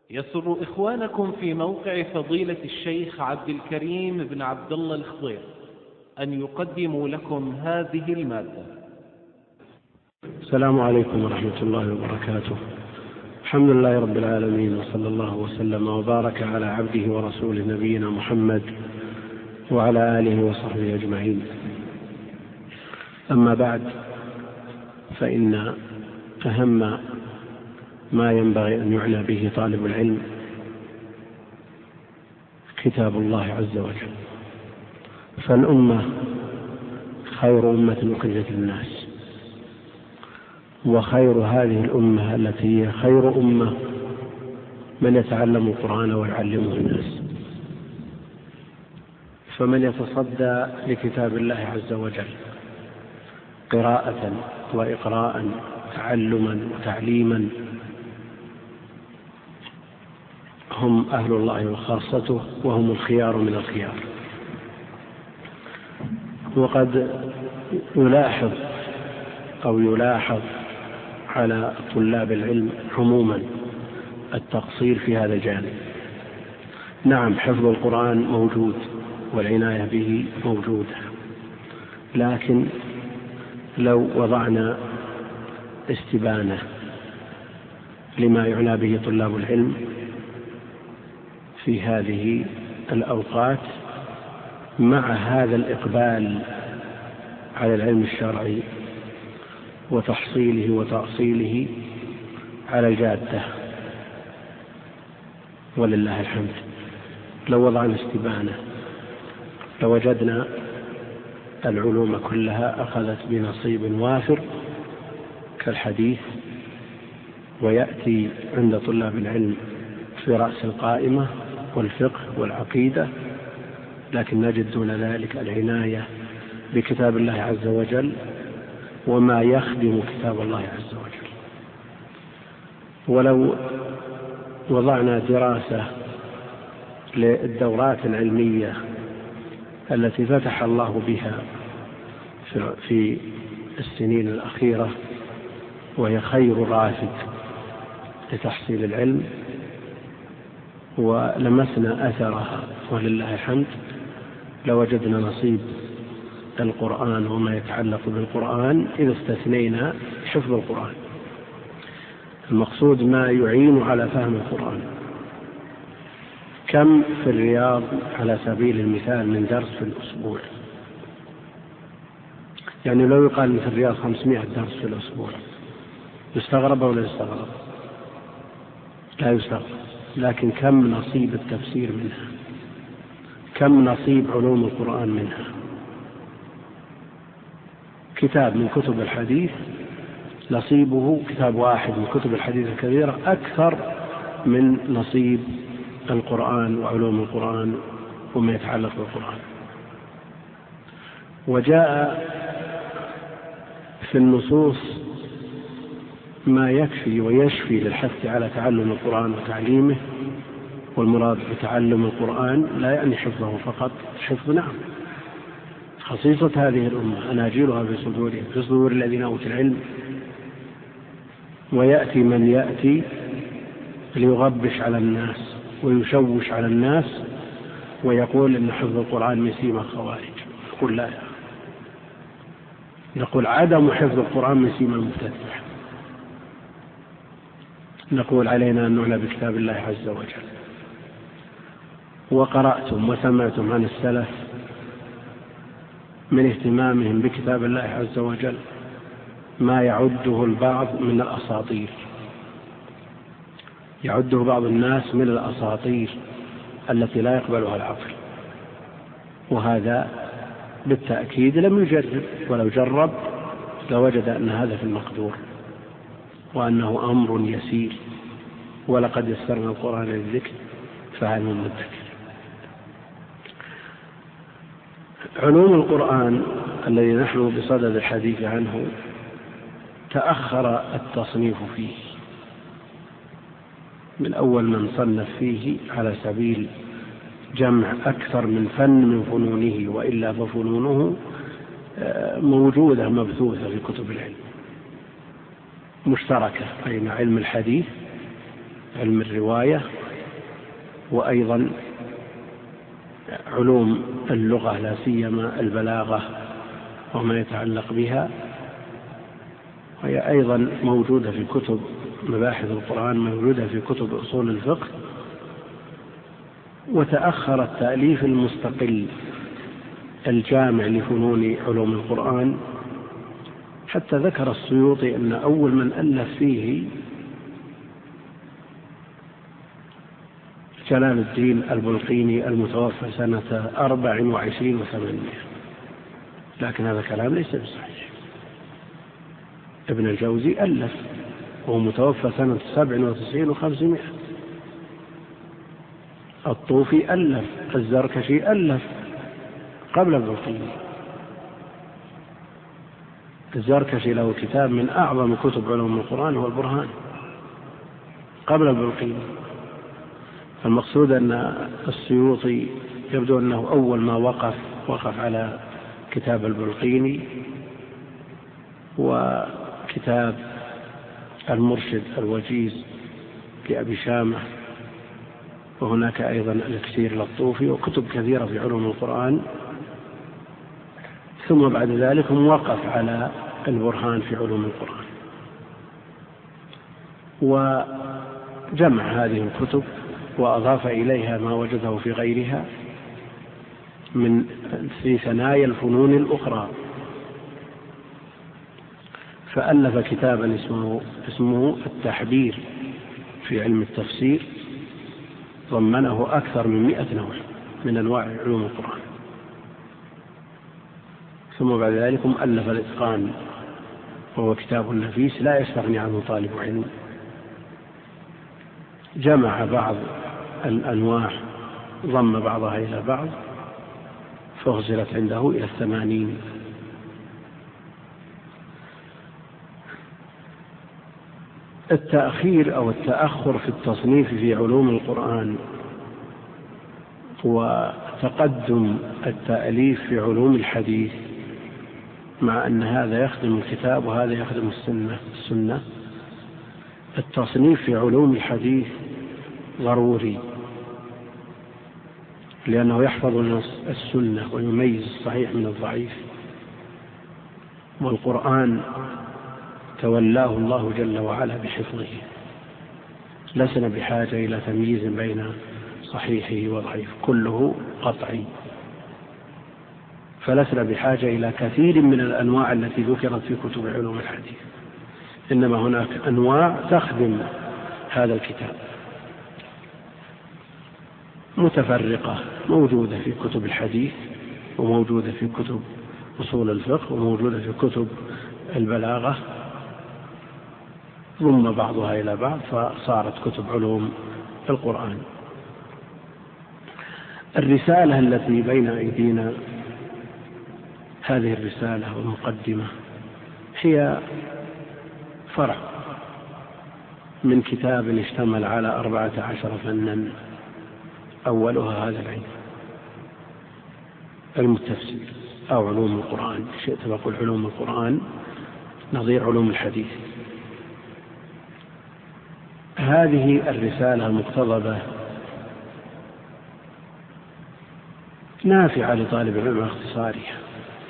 يسر إخوانكم في موقع فضيلة الشيخ عبد الكريم بن عبد الله الخضير أن يقدموا لكم هذه المادة. السلام عليكم ورحمة الله وبركاته. الحمد لله رب العالمين، وصلى الله وسلم وبارك على عبده ورسوله نبينا محمد وعلى آله وصحبه أجمعين. أما بعد، فإن أهم ما ينبغي أن يعنى به طالب العلم كتاب الله عز وجل، فالأمة خير أمة أخرجت للناس، وخير هذه الأمة التي هي خير أمة من يتعلم القرآن ويعلمه الناس. فمن يتصدى لكتاب الله عز وجل قراءة وإقراء، تعلما وتعليما، هم أهل الله وخاصته، وهم الخيار من الخيار. وقد يلاحظ على طلاب العلم عموما التقصير في هذا الجانب. نعم، حفظ القرآن موجود والعناية به موجودة، لكن لو وضعنا استبانة لما يعنى به طلاب العلم في هذه الأوقات مع هذا الإقبال على العلم الشرعي وتحصيله وتأصيله على الجادة، ولله الحمد، لو وضعنا استبانة لوجدنا العلوم كلها أخذت بنصيب وافر كالحديث، ويأتي عند طلاب العلم في رأس القائمة والفقه والعقيدة، لكن نجد دون ذلك العناية بكتاب الله عز وجل وما يخدم كتاب الله عز وجل. ولو وضعنا دراسة للدورات العلمية التي فتح الله بها في السنين الأخيرة، وهي خير رافد لتحصيل العلم، ولمسنا أثرها ولله الحمد، لوجدنا نصيب القرآن وما يتعلق بالقرآن إذا استثنينا حفظ القرآن. المقصود ما يعين على فهم القرآن. كم في الرياض على سبيل المثال من درس في الأسبوع؟ يعني لو يقال في الرياض 500 درس في الأسبوع، يستغرب ولا يستغرب؟ لا يستغرب. لكن كم نصيب التفسير منها؟ كم نصيب علوم القرآن منها؟ كتاب من كتب الحديث نصيبه، كتاب واحد من كتب الحديث الكبيرة، أكثر من نصيب القرآن وعلوم القرآن وما يتعلق بالقرآن. وجاء في النصوص ما يكفي ويشفي للحث على تعلم القرآن وتعليمه، والمراد بتعلم القرآن لا يعني حفظه فقط، حفظ نعم خصيصة هذه الأمة، أناجيلها في صدورهم، في صدور الذين أوتوا العلم. ويأتي من يأتي ليغبش على الناس ويشوش على الناس ويقول إن حفظ القرآن مسيمة خوارج. يقول لا، نقول عدم حفظ القرآن مسيمة المبتدع. نقول علينا أن نعنى بكتاب الله عز وجل. وقرأتم وسمعتم عن السلف من اهتمامهم بكتاب الله عز وجل ما يعده البعض من الأساطير، يعده بعض الناس من الأساطير التي لا يقبلها العقل، وهذا بالتأكيد لم يجرب، ولو جرب لوجد أن هذا في المقدور وأنه أمر يسير. ولقد يسرنا القرآن للذكر فهل من مدكر. علوم القرآن الذي نحن بصدد الحديث عنه تأخر التصنيف فيه من أول من صنف فيه على سبيل جمع أكثر من فن من فنونه، وإلا ففنونه موجودة مبثوثة في كتب العلم مشتركة بين علم الحديث علم الرواية، وأيضا علوم اللغة لا سيما البلاغة وما يتعلق بها، وهي أيضا موجودة في كتب مباحث القرآن، موجودة في كتب أصول الفقه. وتأخر التأليف المستقل الجامع لفنون علوم القرآن، حتى ذكر السيوطي أن أول من ألف فيه جلال الدين البلقيني المتوفى سنة 24 و800، لكن هذا كلام ليس بصحيح. ابن الجوزي ألف وهو متوفى سنة 97 و500، الطوفي ألف، الزركشي ألف قبل البلقيني. الزركشي له كتاب من أعظم كتب علوم القرآن هو البرهان قبل البلقيني. المقصود أن السيوطي يبدو أنه أول ما وقف على كتاب البلقيني وكتاب المرشد الوجيز لأبي شامة، وهناك أيضا الإكسير للطوفي وكتب كثيرة في علوم القرآن. ثم بعد ذلك وقف على البرهان في علوم القرآن، وجمع هذه الكتب وأضاف إليها ما وجده في غيرها في ثنايا الفنون الأخرى. فألف كتابا اسمه التحبير في علم التفسير، ضمنه أكثر من 100 نوع من أنواع علوم القرآن. ثم بعد ذلك ألف الإتقان، وهو كتاب نفيس لا يستغني عنه طالب علم. جمع بعض الأنواع، ضم بعضها إلى بعض، فأغسلت عنده إلى 80. التأخير أو التأخر في التصنيف في علوم القرآن وتقدم التأليف في علوم الحديث، مع أن هذا يخدم الكتاب وهذا يخدم السنة. التصنيف في علوم الحديث ضروري، لأنه يحفظ السنة ويميز الصحيح من الضعيف، والقرآن تولاه الله جل وعلا بحفظه، لسنا بحاجة إلى تمييز بين صحيحه وضعيف، كله قطعي، فلسنا بحاجة إلى كثير من الأنواع التي ذكرت في كتب علوم الحديث، إنما هناك أنواع تخدم هذا الكتاب متفرقة، موجودة في كتب الحديث، وموجودة في كتب أصول الفقه، وموجودة في كتب البلاغة، ضم بعضها إلى بعض فصارت كتب علوم القرآن. الرسالة التي بين أيدينا، هذه الرسالة والمقدمة، هي فرع من كتاب اشتمل على 14 فنا، أولها هذا العلم، علم التفسير أو علوم القرآن، شئت بقول علوم القرآن نظير علوم الحديث. هذه الرسالة المقتضبة نافعة لطالب العلم اختصارها،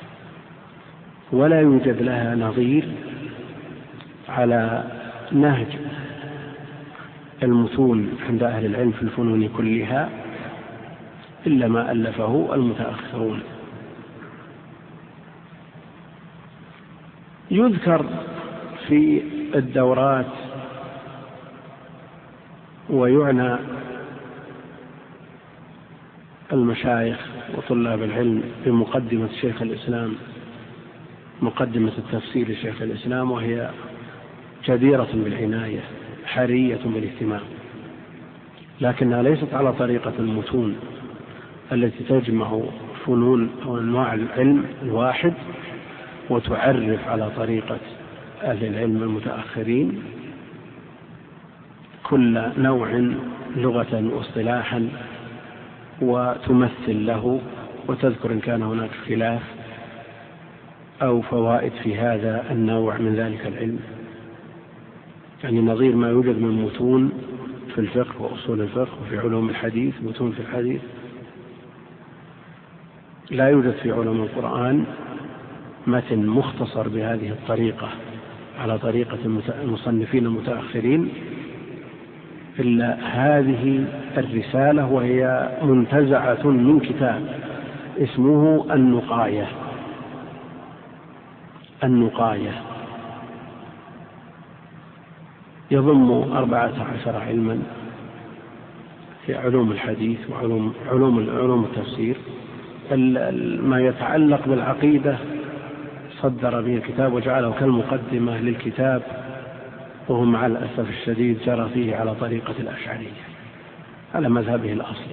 ولا يوجد لها نظير على نهج المتون عند أهل العلم في الفنون كلها إلا ما ألفه المتأخرون. يذكر في الدورات ويعنى المشايخ وطلاب العلم بمقدمة شيخ الإسلام، مقدمة التفسير لشيخ الإسلام، وهي جديرة بالعناية حرية بالاهتمام، لكنها ليست على طريقة المتون التي تجمع فنون أو أنواع العلم الواحد وتعرف على طريقة أهل العلم المتأخرين كل نوع لغة واصطلاحا وتمثل له وتذكر إن كان هناك خلاف أو فوائد في هذا النوع من ذلك العلم، يعني نظير ما يوجد من متون في في الفقه وأصول الفقه وفي علوم الحديث متون في الحديث. لا يوجد في علوم القرآن متن مختصر بهذه الطريقة على طريقة المصنفين المتأخرين إلا هذه الرسالة، وهي منتزعة من كتاب اسمه النقاية يضم 14 علما في علوم الحديث وعلوم التفسير. ما يتعلق بالعقيدة صدر به الكتاب وجعله كالمقدمة للكتاب، وهو مع الأسف الشديد جرى فيه على طريقة الأشعرية على مذهبه الأصلي،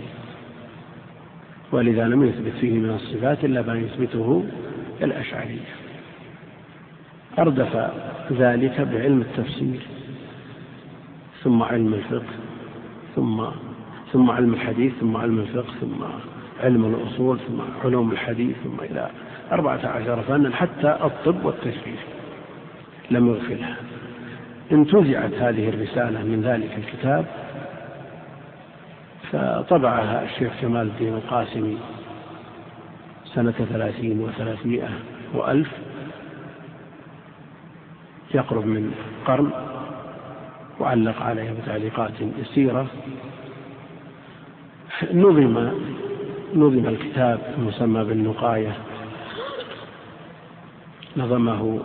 ولذا لم يثبت فيه من الصفات إلا ما يثبته الأشعرية. أردف ذلك بعلم التفسير ثم علم الفقه ثم علم الحديث ثم علم الفقه ثم علم الأصول ثم علوم الحديث ثم إلى 14 فنا، حتى الطب والتشريح لم يغفلها. انتزعت هذه الرسالة من ذلك الكتاب فطبعها الشيخ جمال الدين القاسمي سنة 30 و300 و1000، يقرب من قرن، وعلق عليها بتعليقات يسيرة. نظم الكتاب المسمى بالنقاية، نظمه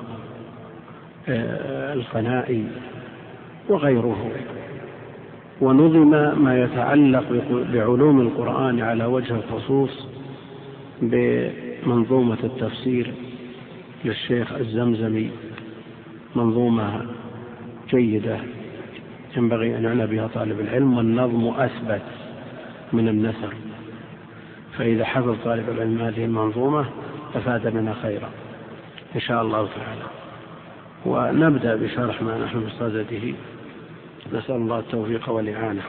القنائي وغيره، ونظم ما يتعلق بعلوم القرآن على وجه الخصوص بمنظومة التفسير للشيخ الزمزمي، منظومة جيدة ينبغي أن يعنى بها طالب العلم، والنظم أثبت من النثر، فإذا حفظ طالب العلم هذه المنظومة أفاد لنا خيرا إن شاء الله تعالى. ونبدأ بشرح ما نحن بصدده، نسأل الله التوفيق والإعانة.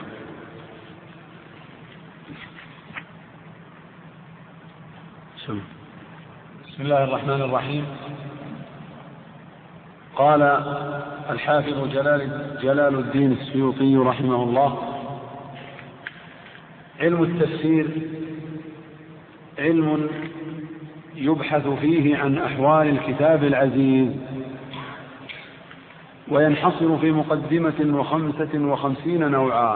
بسم الله الرحمن الرحيم. قال الحافظ جلال الدين السيوطي رحمه الله: علم التفسير علم يبحث فيه عن أحوال الكتاب العزيز، وينحصر في مقدمة 55 نوعا.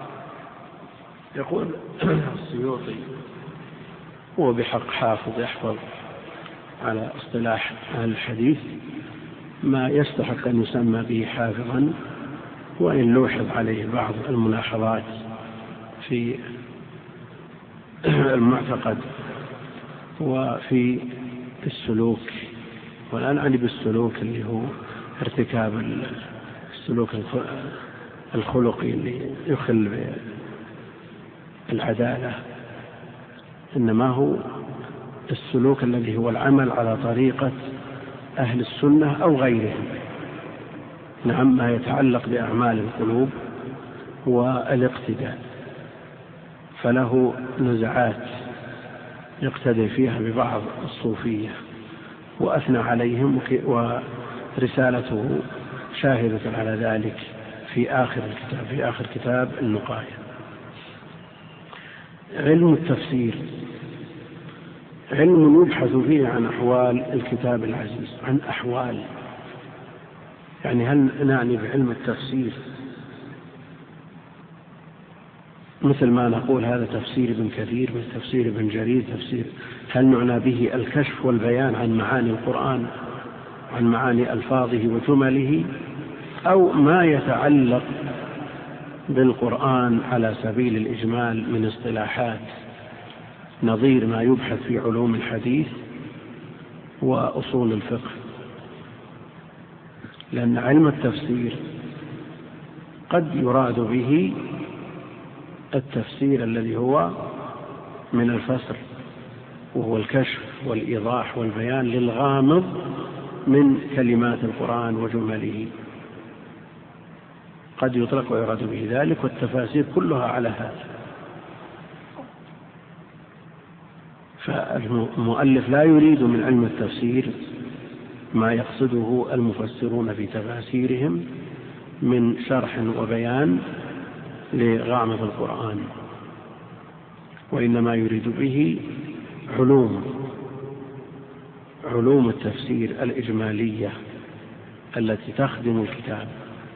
يقول السيوطي هو بحق حافظ يحفظ على اصطلاح أهل الحديث ما يستحق أن يسمى به حافظا، وإن لوحظ عليه بعض الملاحظات في المعتقد وفي السلوك. والآن أعني بالسلوك اللي هو ارتكاب السلوك الخلقي اللي يخل بالعدالة، إنما هو السلوك الذي هو العمل على طريقة أهل السنة أو غيرهم. نعم، ما يتعلق بأعمال القلوب والاقتداء، فله نزعات يقتدي فيها ببعض الصوفية وأثنى عليهم، ورسالته شاهدة على ذلك في آخر كتاب النقاية. علم التفسير علم يبحث فيه عن أحوال الكتاب العزيز. عن أحوال يعني هل نعني بعلم التفسير مثل ما نقول هذا تفسير ابن كثير من تفسير ابن جرير تفسير؟ هل نعنى به الكشف والبيان عن معاني القرآن، عن معاني ألفاظه وجمله، أو ما يتعلق بالقرآن على سبيل الإجمال من اصطلاحات نظير ما يبحث في علوم الحديث وأصول الفقه؟ لأن علم التفسير قد يراد به التفسير الذي هو من الفسر، وهو الكشف والإيضاح والبيان للغامض من كلمات القرآن وجمله، قد يطلق ويراد به ذلك، والتفاسير كلها على هذا. فالمؤلف لا يريد من علم التفسير ما يقصده المفسرون في تفاسيرهم من شرح وبيان لغامض القرآن، وإنما يريد به علوم التفسير الإجمالية التي تخدم الكتاب،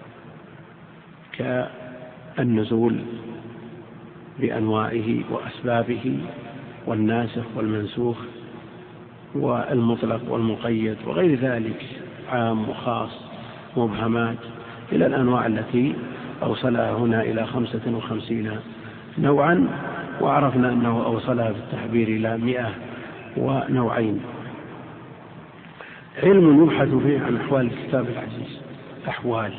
كالنزول بأنواعه وأسبابه والناسخ والمنسوخ والمطلق والمقيد وغير ذلك، عام وخاص، مبهمات، إلى الأنواع التي أوصلها هنا إلى 55 نوعا، وعرفنا أنه أوصلها بالتحبير إلى 102. علم يبحث فيه عن أحوال الكتاب العزيز. أحوال،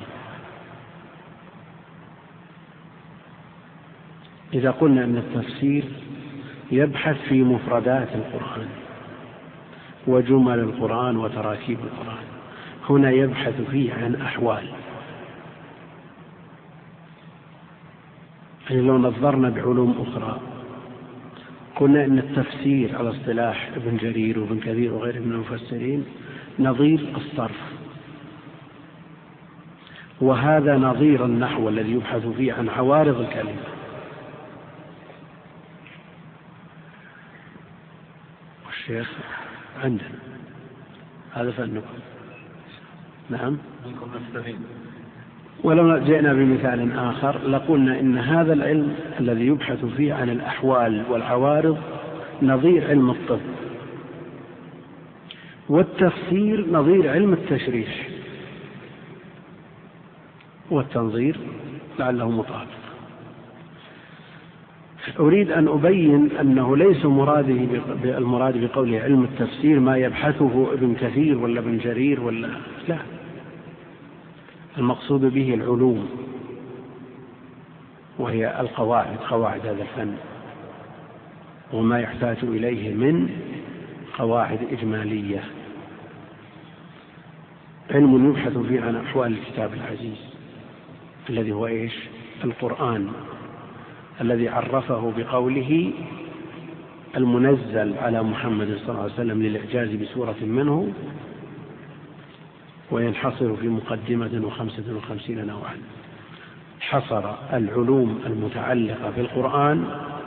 إذا قلنا أن التفسير يبحث في مفردات القرآن وجمل القرآن وتراكيب القرآن، هنا يبحث فيه عن أحوال. يعني لو نظرنا بعلوم أخرى قلنا أن التفسير على اصطلاح ابن جرير وابن كثير وغيره من المفسرين نظير الصرف، وهذا نظير النحو الذي يبحث فيه عن عوارض الكلمة. والشيخ عندنا هذا فنكم. نعم. ولو جئنا بمثال آخر لقلنا إن هذا العلم الذي يبحث فيه عن الأحوال والعوارض نظير علم الطب، والتفسير نظير علم التشريح والتنظير لعله مطابق. أريد أن أبين أنه ليس المراد بقوله علم التفسير ما يبحثه ابن كثير ولا ابن جرير ولا لا، المقصود به العلوم، وهي قواعد هذا الفن وما يحتاج إليه من قواعد إجمالية. علم يبحث فيه عن أحوال الكتاب العزيز الذي هو إيش؟ القرآن، الذي عرفه بقوله المنزل على محمد صلى الله عليه وسلم للإعجاز بسورة منه، وينحصر في مقدمة 55 نوعا. حصر العلوم المتعلقة بالقرآن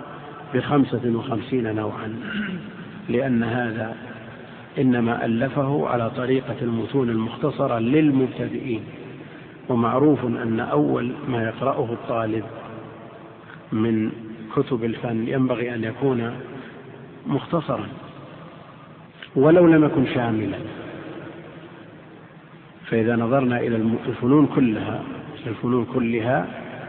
55 نوعا، لأن هذا إنما ألفه على طريقة المتون المختصرة للمبتدئين، ومعروف أن أول ما يقرأه الطالب من كتب الفن ينبغي أن يكون مختصرا ولو لم يكن شاملا. فإذا نظرنا إلى الفنون كلها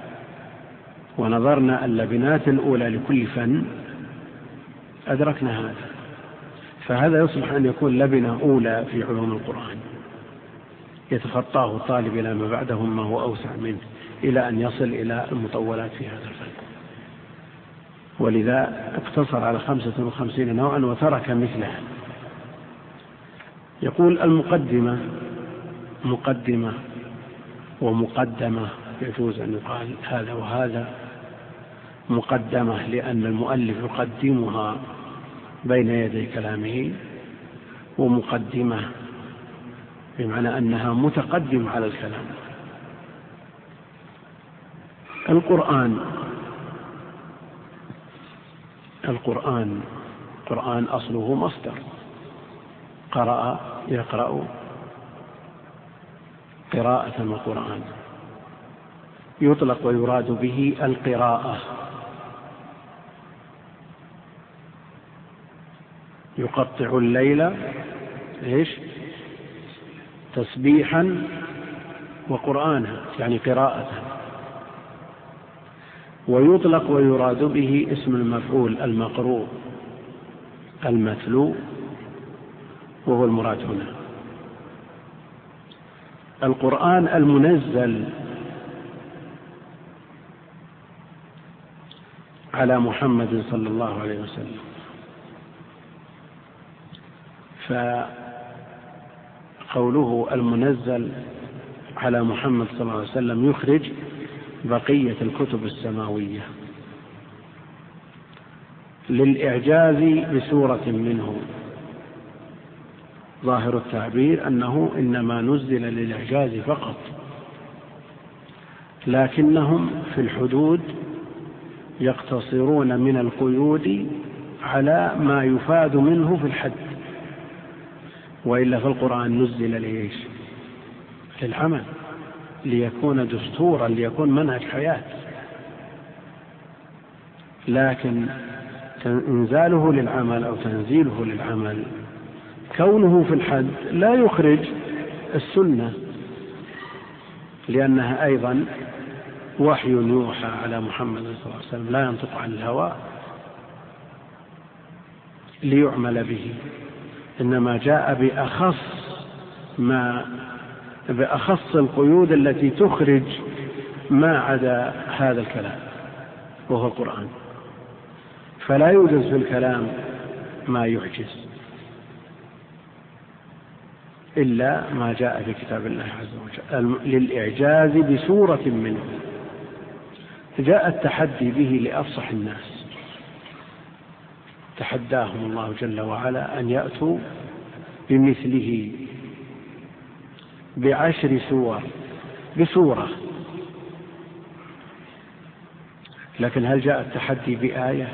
ونظرنا اللبنات الأولى لكل فن أدركنا هذا، فهذا يصلح أن يكون لبنة أولى في علوم القرآن يتخطاه الطالب إلى ما بعده ما هو أوسع منه، إلى أن يصل إلى المطولات في هذا الفن. ولذا اقتصر على 55 نوعا وترك مثلها. يقول المقدمة مقدمة ومقدمة، يجوز أن يقال هذا وهذا. مقدمة لأن المؤلف يقدمها بين يدي كلامه، ومقدمة بمعنى أنها متقدمة على الكلام. القرآن أصله مصدر، قرأ يقرأ قراءة وقرآن، يطلق ويراد به القراءة. يقطع الليل تسبيحا وقرآنا، يعني قراءة. ويطلق ويراد به اسم المفعول المقروء المتلو، وهو المراد هنا. القرآن المنزل على محمد صلى الله عليه وسلم، فقوله المنزل على محمد صلى الله عليه وسلم يخرج بقية الكتب السماوية للإعجاز بسورة منه. ظاهر التعبير أنه إنما نزل للإعجاز فقط، لكنهم في الحدود يقتصرون من القيود على ما يفاد منه في الحد، وإلا في القرآن نزل ليش؟ للعمل، ليكون دستورا، ليكون منهج حياة. لكن إنزاله للعمل أو تنزيله للعمل كونه في الحد لا يخرج السنة، لأنها أيضا وحي يوحى على محمد صلى الله عليه وسلم لا ينطق عن الهوى ليعمل به، إنما جاء بأخص القيود التي تخرج ما عدا هذا الكلام وهو القرآن. فلا يوجد في الكلام ما يعجز إلا ما جاء في كتاب الله عز وجل للإعجاز بسورة منه. جاء التحدي به لأفصح الناس، تحداهم الله جل وعلا أن يأتوا بمثله ب10 سور بسورة. لكن هل جاء التحدي بآية؟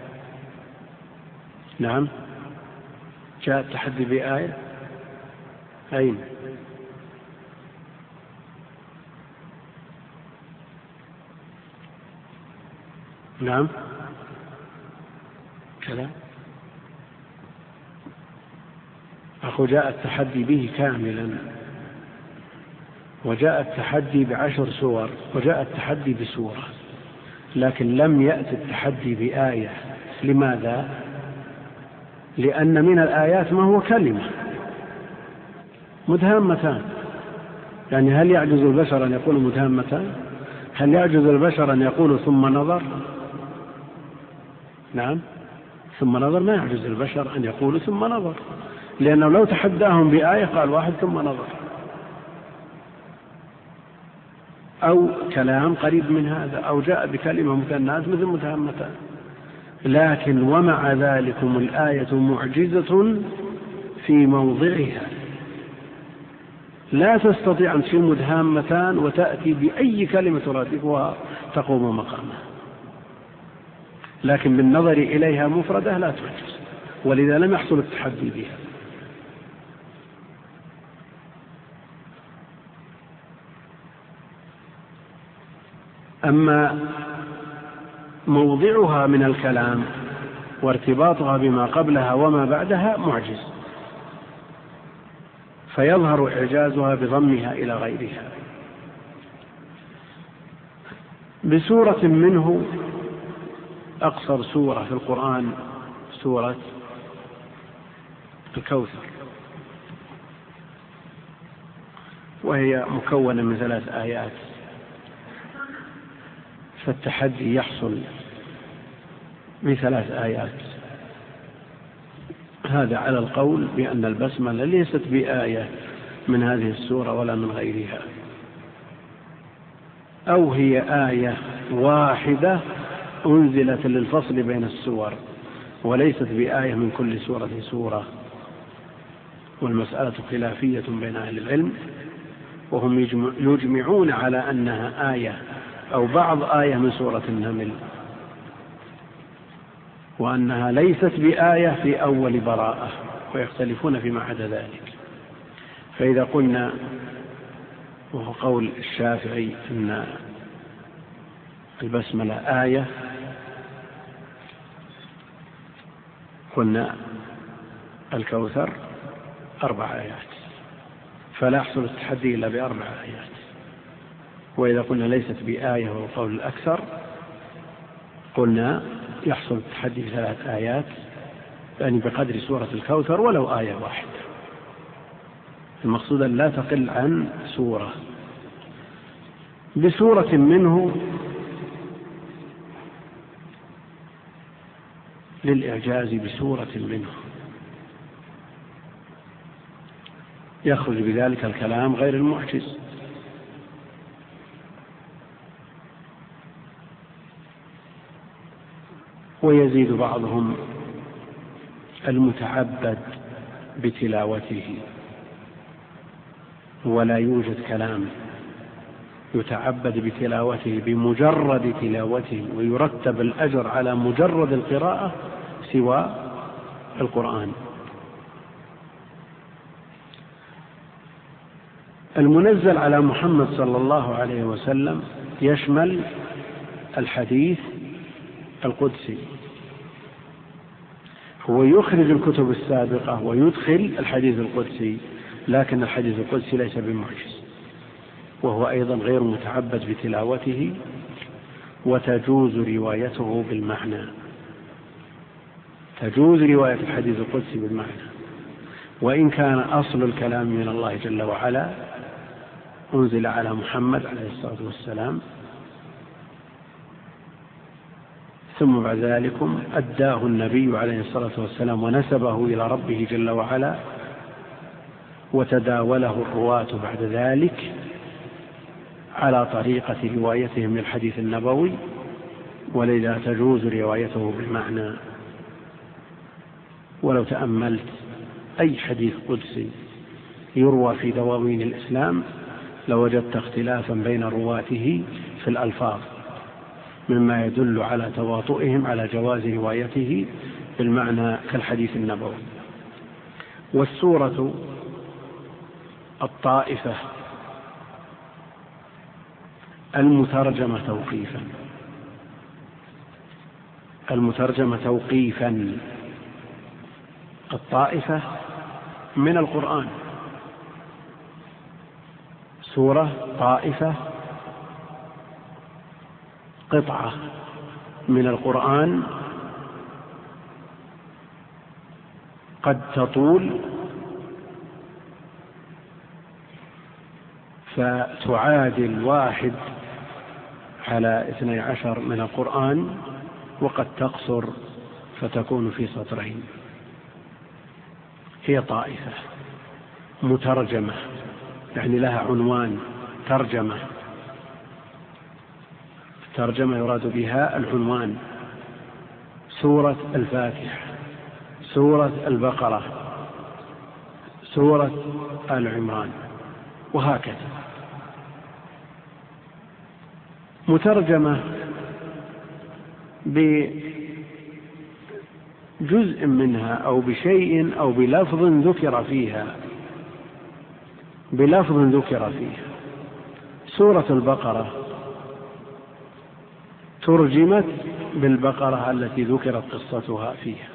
نعم، جاء التحدي بآية. أين؟ نعم كذا أخو، جاء التحدي به كاملا، وجاء التحدي ب10 سور، وجاء التحدي بسورة، لكن لم يأتي التحدي بآية. لماذا؟ لأن من الآيات ما هو كلمة مدهامتان. يعني هل يعجز البشر أن يقول مدهامتان؟ هل يعجز البشر أن يقول ثم نظر؟ نعم، ثم نظر ما يعجز البشر أن يقول ثم نظر، لأنه لو تحداهم بآية قال واحد ثم نظر، أو كلام قريب من هذا، أو جاء بكلمة مثنات مثل مدهامتان. لكن ومع ذلك الآية معجزة في موضعها، لا تستطيع أن تشيل مدهامتان وتأتي بأي كلمة ترادفها تقوم مقامها، لكن بالنظر إليها مفردة لا تعجز، ولذا لم يحصل التحدي بها. أما موضعها من الكلام وارتباطها بما قبلها وما بعدها معجز، فيظهر إعجازها بضمها إلى غيرها. بسورة منه، أقصر سورة في القرآن سورة الكوثر، وهي مكونة من 3 آيات، فالتحدي يحصل ب3 آيات. هذا على القول بأن البسملة ليست بآية من هذه السورة ولا من غيرها، أو هي آية واحدة أنزلت للفصل بين السور، وليست بآية من كل سورة سورة. والمسألة خلافية بين أهل العلم، وهم يجمعون على أنها آية أو بعض آية من سورة النمل، وأنها ليست بآية في أول براءة، ويختلفون فيما عدا ذلك. فإذا قلنا، وهو قول الشافعي، أن البسملة آية، قلنا الكوثر 4 آيات، فلا يحصل التحدي إلا ب4 آيات. وإذا قلنا ليست بآية وهو قول الأكثر، قلنا يحصل التحدي ب3 آيات، يعني بقدر سورة الكوثر ولو آية واحدة. المقصود أن لا تقل عن سورة. بسورة منه للإعجاز بسورة منه، يخرج بذلك الكلام غير المعجز. ويزيد بعضهم المتعبد بتلاوته، ولا يوجد كلام يتعبد بتلاوته بمجرد تلاوته ويرتب الأجر على مجرد القراءة سوى القرآن. المنزل على محمد صلى الله عليه وسلم يشمل الحديث القدسي، هو يخرج الكتب السابقة ويدخل الحديث القدسي، لكن الحديث القدسي ليس بمعجز، وهو أيضا غير متعبد بتلاوته، وتجوز روايته بالمعنى، تجوز رواية الحديث القدسي بالمعنى، وإن كان أصل الكلام من الله جل وعلا أنزل على محمد عليه الصلاة والسلام، ثم بعد ذلك أداه النبي عليه الصلاة والسلام ونسبه إلى ربه جل وعلا، وتداوله الرواة بعد ذلك على طريقة روايتهم للحديث النبوي، ولذا تجوز روايته بالمعنى. ولو تأملت أي حديث قدسي يروى في دواوين الإسلام لوجدت اختلافا بين رواته في الألفاظ، مما يدل على تواطؤهم على جواز روايته بالمعنى كالحديث النبوي. والسورة الطائفة المترجمة توقيفا، الطائفة من القرآن، سورة طائفة قطعة من القرآن قد تطول فتعادل 1/12 من القرآن، وقد تقصر فتكون في سطرين. هي طائفة مترجمة، يعني لها عنوان ترجمة، الترجمة يراد بها العنوان، سورة الفاتحة، سورة البقرة، سورة آل عمران، وهكذا. مترجمة بجزء منها أو بشيء أو بلفظ ذكر فيها، سورة البقرة ترجمت بالبقرة التي ذكرت قصتها فيها.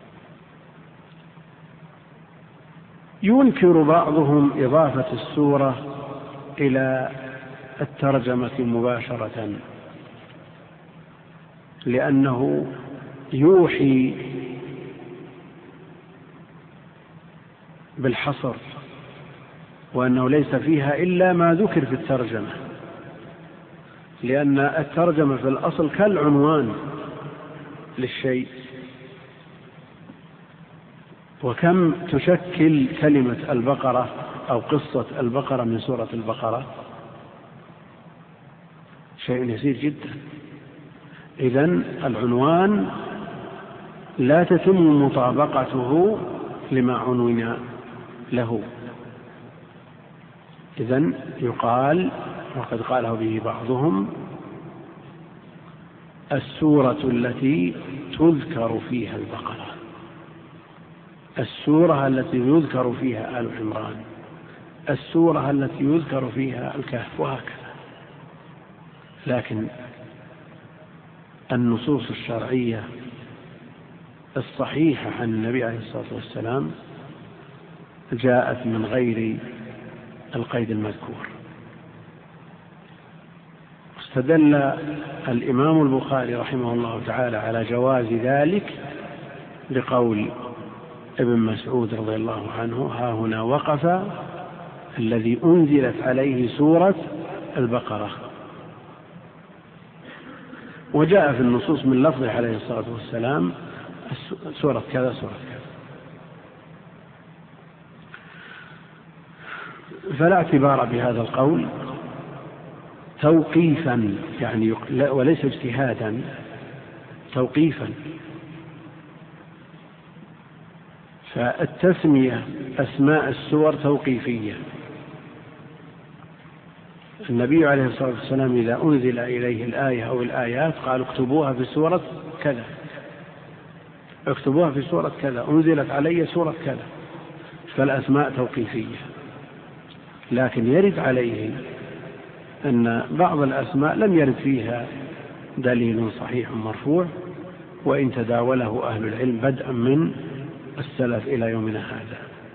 ينكر بعضهم إضافة السورة إلى الترجمة مباشرة، لأنه يوحي بالحصر، وأنه ليس فيها إلا ما ذكر في الترجمة، لأن الترجمة في الأصل كالعنوان للشيء. وكم تشكل كلمة البقرة أو قصة البقرة من سورة البقرة؟ شيء يسير جدا. إذن العنوان لا تتم مطابقته لما عنون له. إذن يقال، وقد قاله به بعضهم، السورة التي تذكر فيها البقرة، السورة التي يذكر فيها آل عمران، السورة التي يذكر فيها الكهف، وهكذا. لكن النصوص الشرعية الصحيحة عن النبي عليه الصلاة والسلام جاءت من غير القيد المذكور. استدل الإمام البخاري رحمه الله تعالى على جواز ذلك بقول ابن مسعود رضي الله عنه: ها هنا وقف الذي أنزلت عليه سورة البقرة. وجاء في النصوص من لفظه عليه الصلاة والسلام سورة كذا سورة كذا. فلا اعتبار بهذا القول توقيفا، يعني وليس اجتهادا، توقيفا. فالتسمية أسماء السور توقيفية، النبي عليه الصلاة والسلام إذا أنزل إليه الآية أو الآيات قالوا اكتبوها في سورة كذا، اكتبوها في سورة كذا، أنزلت علي سورة كذا. فالأسماء توقيفية، لكن يرد عليه أن بعض الأسماء لم يرد فيها دليل صحيح مرفوع، وإن تداوله أهل العلم بدءا من السلف إلى يومنا هذا،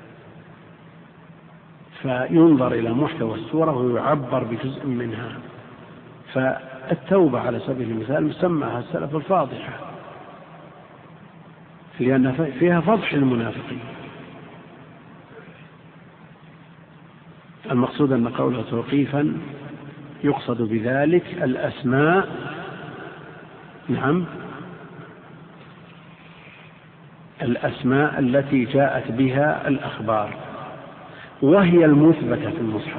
فينظر إلى محتوى السورة ويعبر بجزء منها. فالتوبة على سبيل المثال سماها السلف الفاضحة، لأن فيها فضح المنافقين. المقصود أن قوله توقيفا يقصد بذلك الأسماء، نعم، الأسماء التي جاءت بها الأخبار وهي المثبتة في المصحف،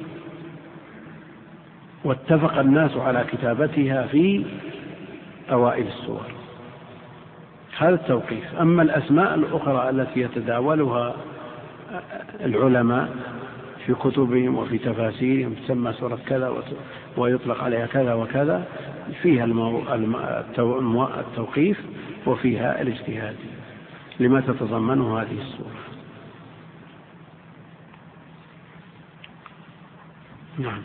واتفق الناس على كتابتها في أوائل السور. هذا التوقيف. أما الأسماء الأخرى التي يتداولها العلماء في كتبهم وفي تفاسيرهم تسمى سورة كذا ويطلق عليها كذا وكذا، فيها التوقيف وفيها الاجتهاد لما تتضمنه هذه السورة. نعم.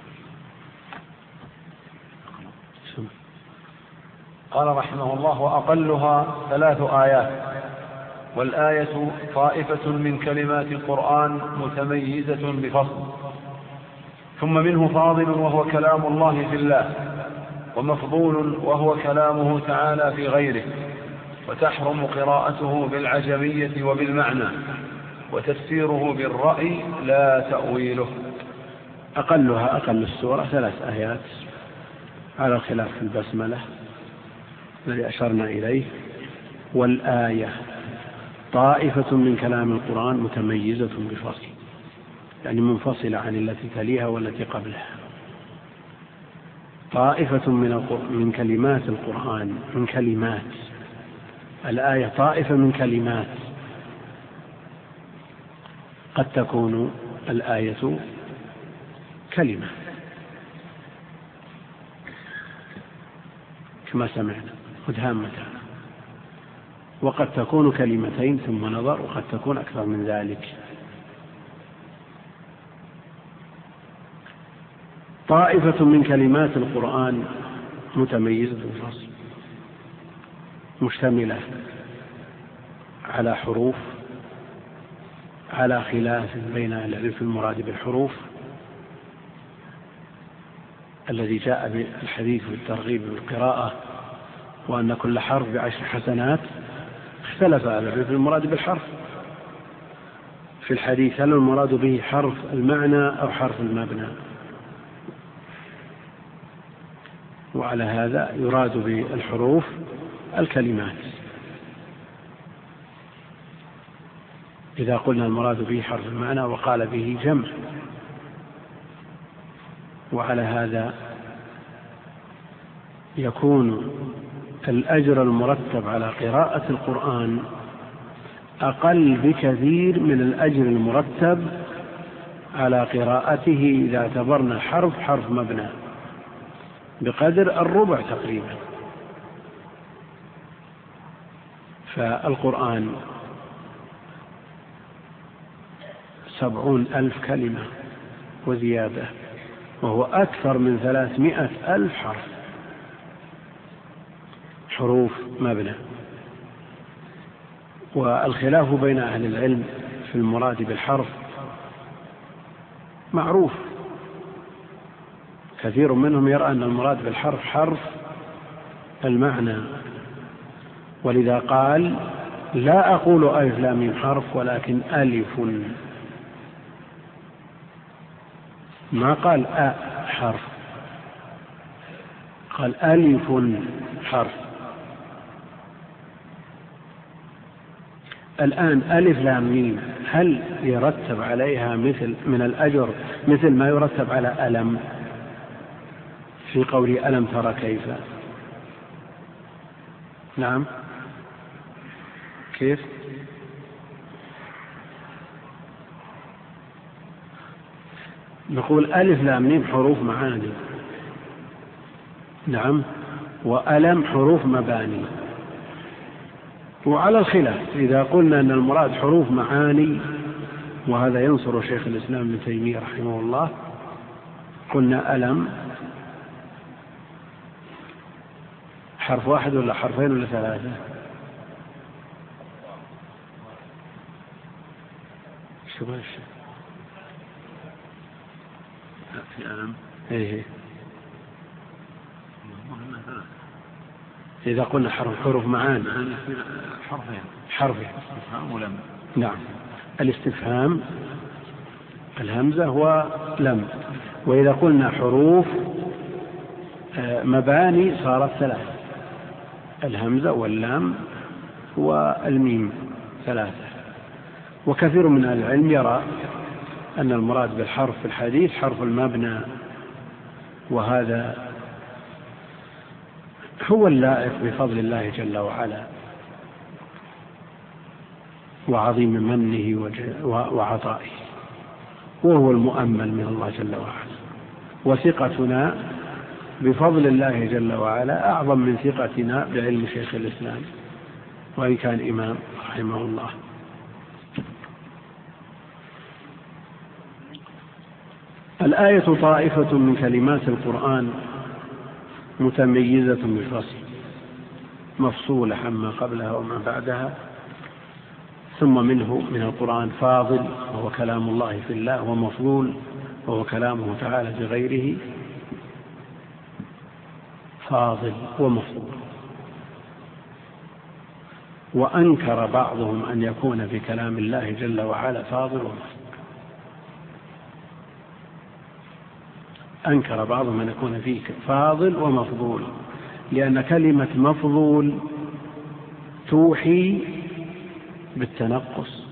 قال رحمه الله: وأقلها 3 آيات، والآية طائفة من كلمات القرآن متميزة بفصل، ثم منه فاضل وهو كلام الله في الله، ومفضول وهو كلامه تعالى في غيره، وتحرم قراءته بالعجمية وبالمعنى، وتفسيره بالرأي لا تأويله. أقلها، أقل السورة 3 آيات على الخلاف في البسملة الذي أشرنا إليه. والآية طائفة من كلام القرآن متميزة بفصل، يعني منفصلة عن التي تليها والتي قبلها. طائفة من كلمات القرآن، من كلمات الآية، طائفة من كلمات. قد تكون الآية كلمة كما سمعنا مدهامتان، وقد تكون كلمتين ثم نظر، وقد تكون أكثر من ذلك. طائفة من كلمات القرآن متميزة بالفصل، مشتملة على حروف، على خلاف بين أهل العلم في المراد بالحروف الذي جاء بالحديث والترغيب بالقراءة، وأن كل حرف ب10 حسنات. اختلف أهل العلم في المراد بالحرف في الحديث، هل المراد به حرف المعنى أو حرف المبنى؟ وعلى هذا يراد بالحروف الكلمات إذا قلنا المراد به حرف المعنى، وقال به جمع. وعلى هذا يكون الأجر المرتب على قراءة القرآن أقل بكثير من الأجر المرتب على قراءته إذا اعتبرنا الحرف حرف مبنى، بقدر الربع تقريبا. فالقرآن 70,000 كلمة وزيادة، وهو أكثر من 300,000 حرف، حروف مبنى. والخلاف بين أهل العلم في المراد بالحرف معروف، كثير منهم يرى أن المراد بالحرف حرف المعنى، ولذا قال: لا أقول ألف لام ميم حرف ولكن ألف، ما قال حرف، قال ألف حرف. الآن ألف لام ميم هل يرتب عليها من الأجر مثل ما يرتب على ألم في قول ألم ترى كيف؟ نعم، كيف؟ نقول ألف لام ميم حروف معاني، نعم، وألم حروف مباني. وعلى الخلاف إذا قلنا أن المراد حروف معاني، وهذا ينصر شيخ الإسلام ابن تيمية رحمه الله، قلنا ألم حرف واحد ولا حرفين ولا ثلاثة؟ شو ماشي في ألم؟ إيه إذا قلنا حروف معاني حرفين استفهام ولم. نعم، الاستفهام الهمزة ولم. وإذا قلنا حروف مباني صارت ثلاثة، الهمزة واللام والميم ثلاثة. وكثير من أهل العلم يرى أن المراد بالحرف في الحديث حرف المبنى، وهذا هو اللائق بفضل الله جل وعلا وعظيم منه وعطائه، وهو المؤمل من الله جل وعلا. وثقتنا بفضل الله جل وعلا أعظم من ثقتنا بعلم شيخ الإسلام وإن كان إمام رحمه الله. الآية طائفة من كلمات القرآن متميزة بفصل، مفصولة عما قبلها وما بعدها. ثم منه من القرآن فاضل وهو كلام الله في الله، ومفضول وهو كلامه تعالى في غيره. فاضل ومفضول. وأنكر بعضهم أن يكون في كلام الله جل وعلا فاضل ومفضول، أنكر بعضهم أن يكون فيه فاضل ومفضول، لأن كلمة مفضول توحي بالتنقص،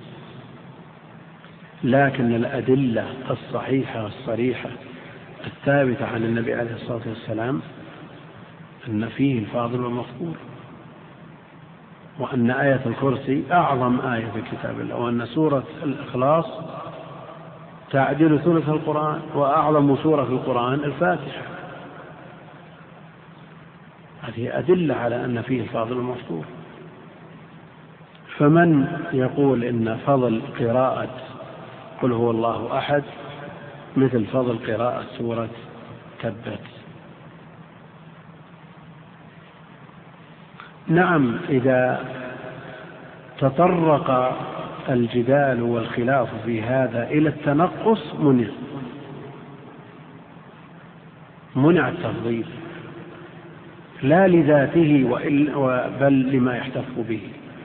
لكن الأدلة الصحيحة الصريحة الثابتة عن النبي عليه الصلاة والسلام أن فيه الفاضل والمفضول، وأن آية الكرسي أعظم آية في كتاب الله، وأن سورة الإخلاص تعدل ثلث القرآن، وأعظم سورة في القرآن الفاتحة. هذه أدلة على أن فيه الفاضل والمفضول. فمن يقول إن فضل قراءة قل هو الله أحد مثل فضل قراءة سورة تبت، نعم، إذا تطرق الجدال والخلاف في هذا إلى التنقص منع التفضيل، لا لذاته بل لما يحتف به،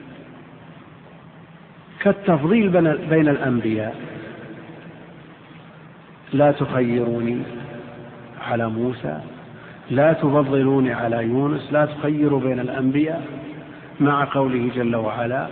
كالتفضيل بين الأنبياء. لا تخيروني على موسى، لا تفضلوني على يونس، لا تخيروا بين الأنبياء، مع قوله جل وعلا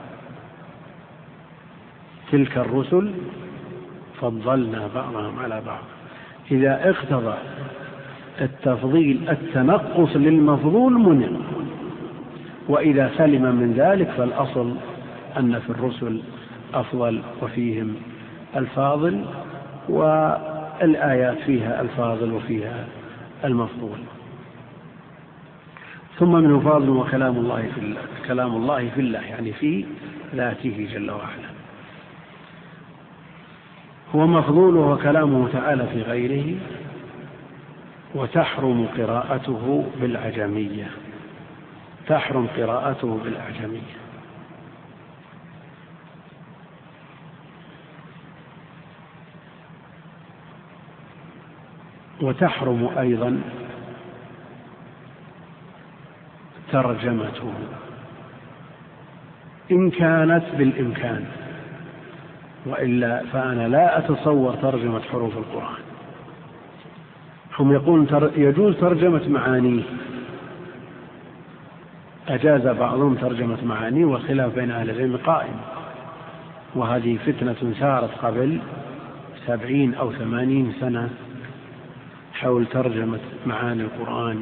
تلك الرسل فضلنا بعضهم على بعض. إذا اقتضى التفضيل التنقص للمفضول منع، وإذا سلم من ذلك فالأصل أن في الرسل أفضل وفيهم الفاضل، والآيات فيها الفاضل وفيها المفضول. ثم منه فاضل وكلام الله في الله، كلام الله في الله يعني في ذاته جل وعلا، هو مفضول وهو كلامه تعالى في غيره. وتحرم قراءته بالأعجمية، تحرم قراءته بالأعجمية. وتحرم أيضا ترجمته إن كانت بالإمكان، وإلا فأنا لا أتصور ترجمة حروف القرآن. هم يقولون يجوز ترجمة معانيه، أجاز بعضهم ترجمة معانيه، والخلاف بين أهل العلم قائم، وهذه فتنة سارت قبل 70 أو 80 سنة حول ترجمة معاني القرآن،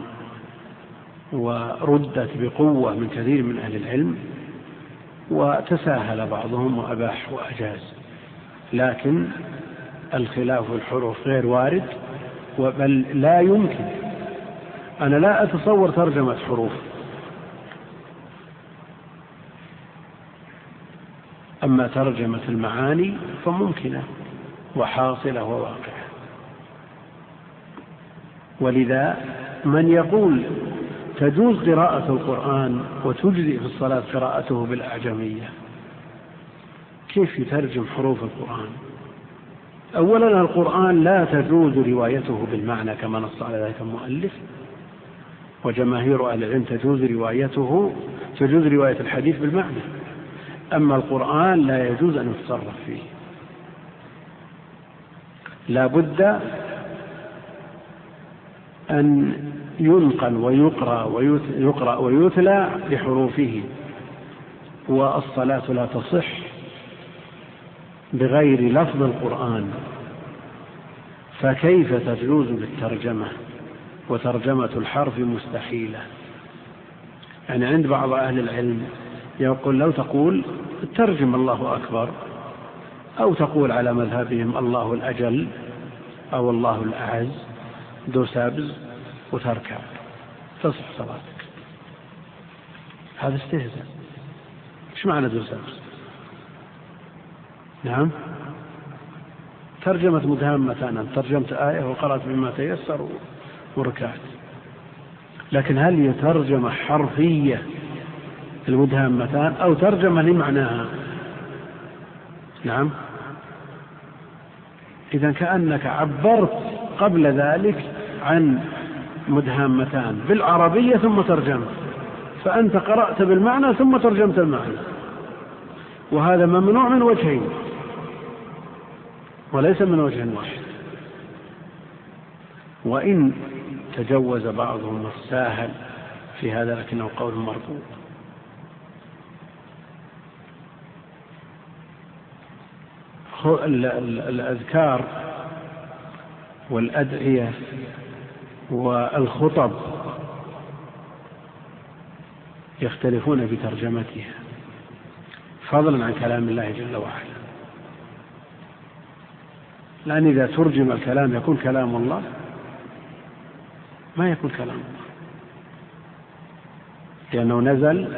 وردت بقوة من كثير من أهل العلم، وتساهل بعضهم وأباح وأجاز. لكن الخلاف الحروف غير وارد، بل لا يمكن. أنا لا أتصور ترجمة حروف، أما ترجمة المعاني فممكنة وحاصلة وواقعة. ولذا من يقول تجوز قراءة القرآن وتجزئ في الصلاة قراءته بالأعجمية، كيف يترجم حروف القرآن؟ أولا القرآن لا تجوز روايته بالمعنى كما نص على ذلك المؤلف، وجماهير أهل العلم تجوز رواية الحديث بالمعنى، أما القرآن لا يجوز أن يتصرف فيه، لا بد أن ينقل ويقرأ ويتلى بحروفه، والصلاة لا تصح بغير لفظ القرآن، فكيف تجوز بالترجمة؟ وترجمة الحرف مستحيلة. يعني عند بعض أهل العلم يقول لو تقول ترجم الله أكبر، أو تقول على مذهبهم الله الأجل أو الله الأعز دو سابز وتركع تصح صلاتك. هذا استهزاء. ايش معنى دو سابز؟ نعم، ترجمة مدهامتان، ترجمت آية وقرأت بما تيسر وركعت، لكن هل يترجم حرفية المدهامتان أو ترجمة لمعناها؟ نعم. إذن كأنك عبرت قبل ذلك عن مدهامتان بالعربية ثم ترجمت، فأنت قرأت بالمعنى ثم ترجمت المعنى، وهذا ممنوع من وجهين وليس من وجه واحد. وإن تجوز بعضهم الساهل في هذا لكنه قول مرفوض. الأذكار والأدعية والخطب يختلفون بترجمتها فضلا عن كلام الله جل وعلا، لأن إذا ترجم الكلام يكون كلام الله، ما يكون كلام الله، لأنه نزل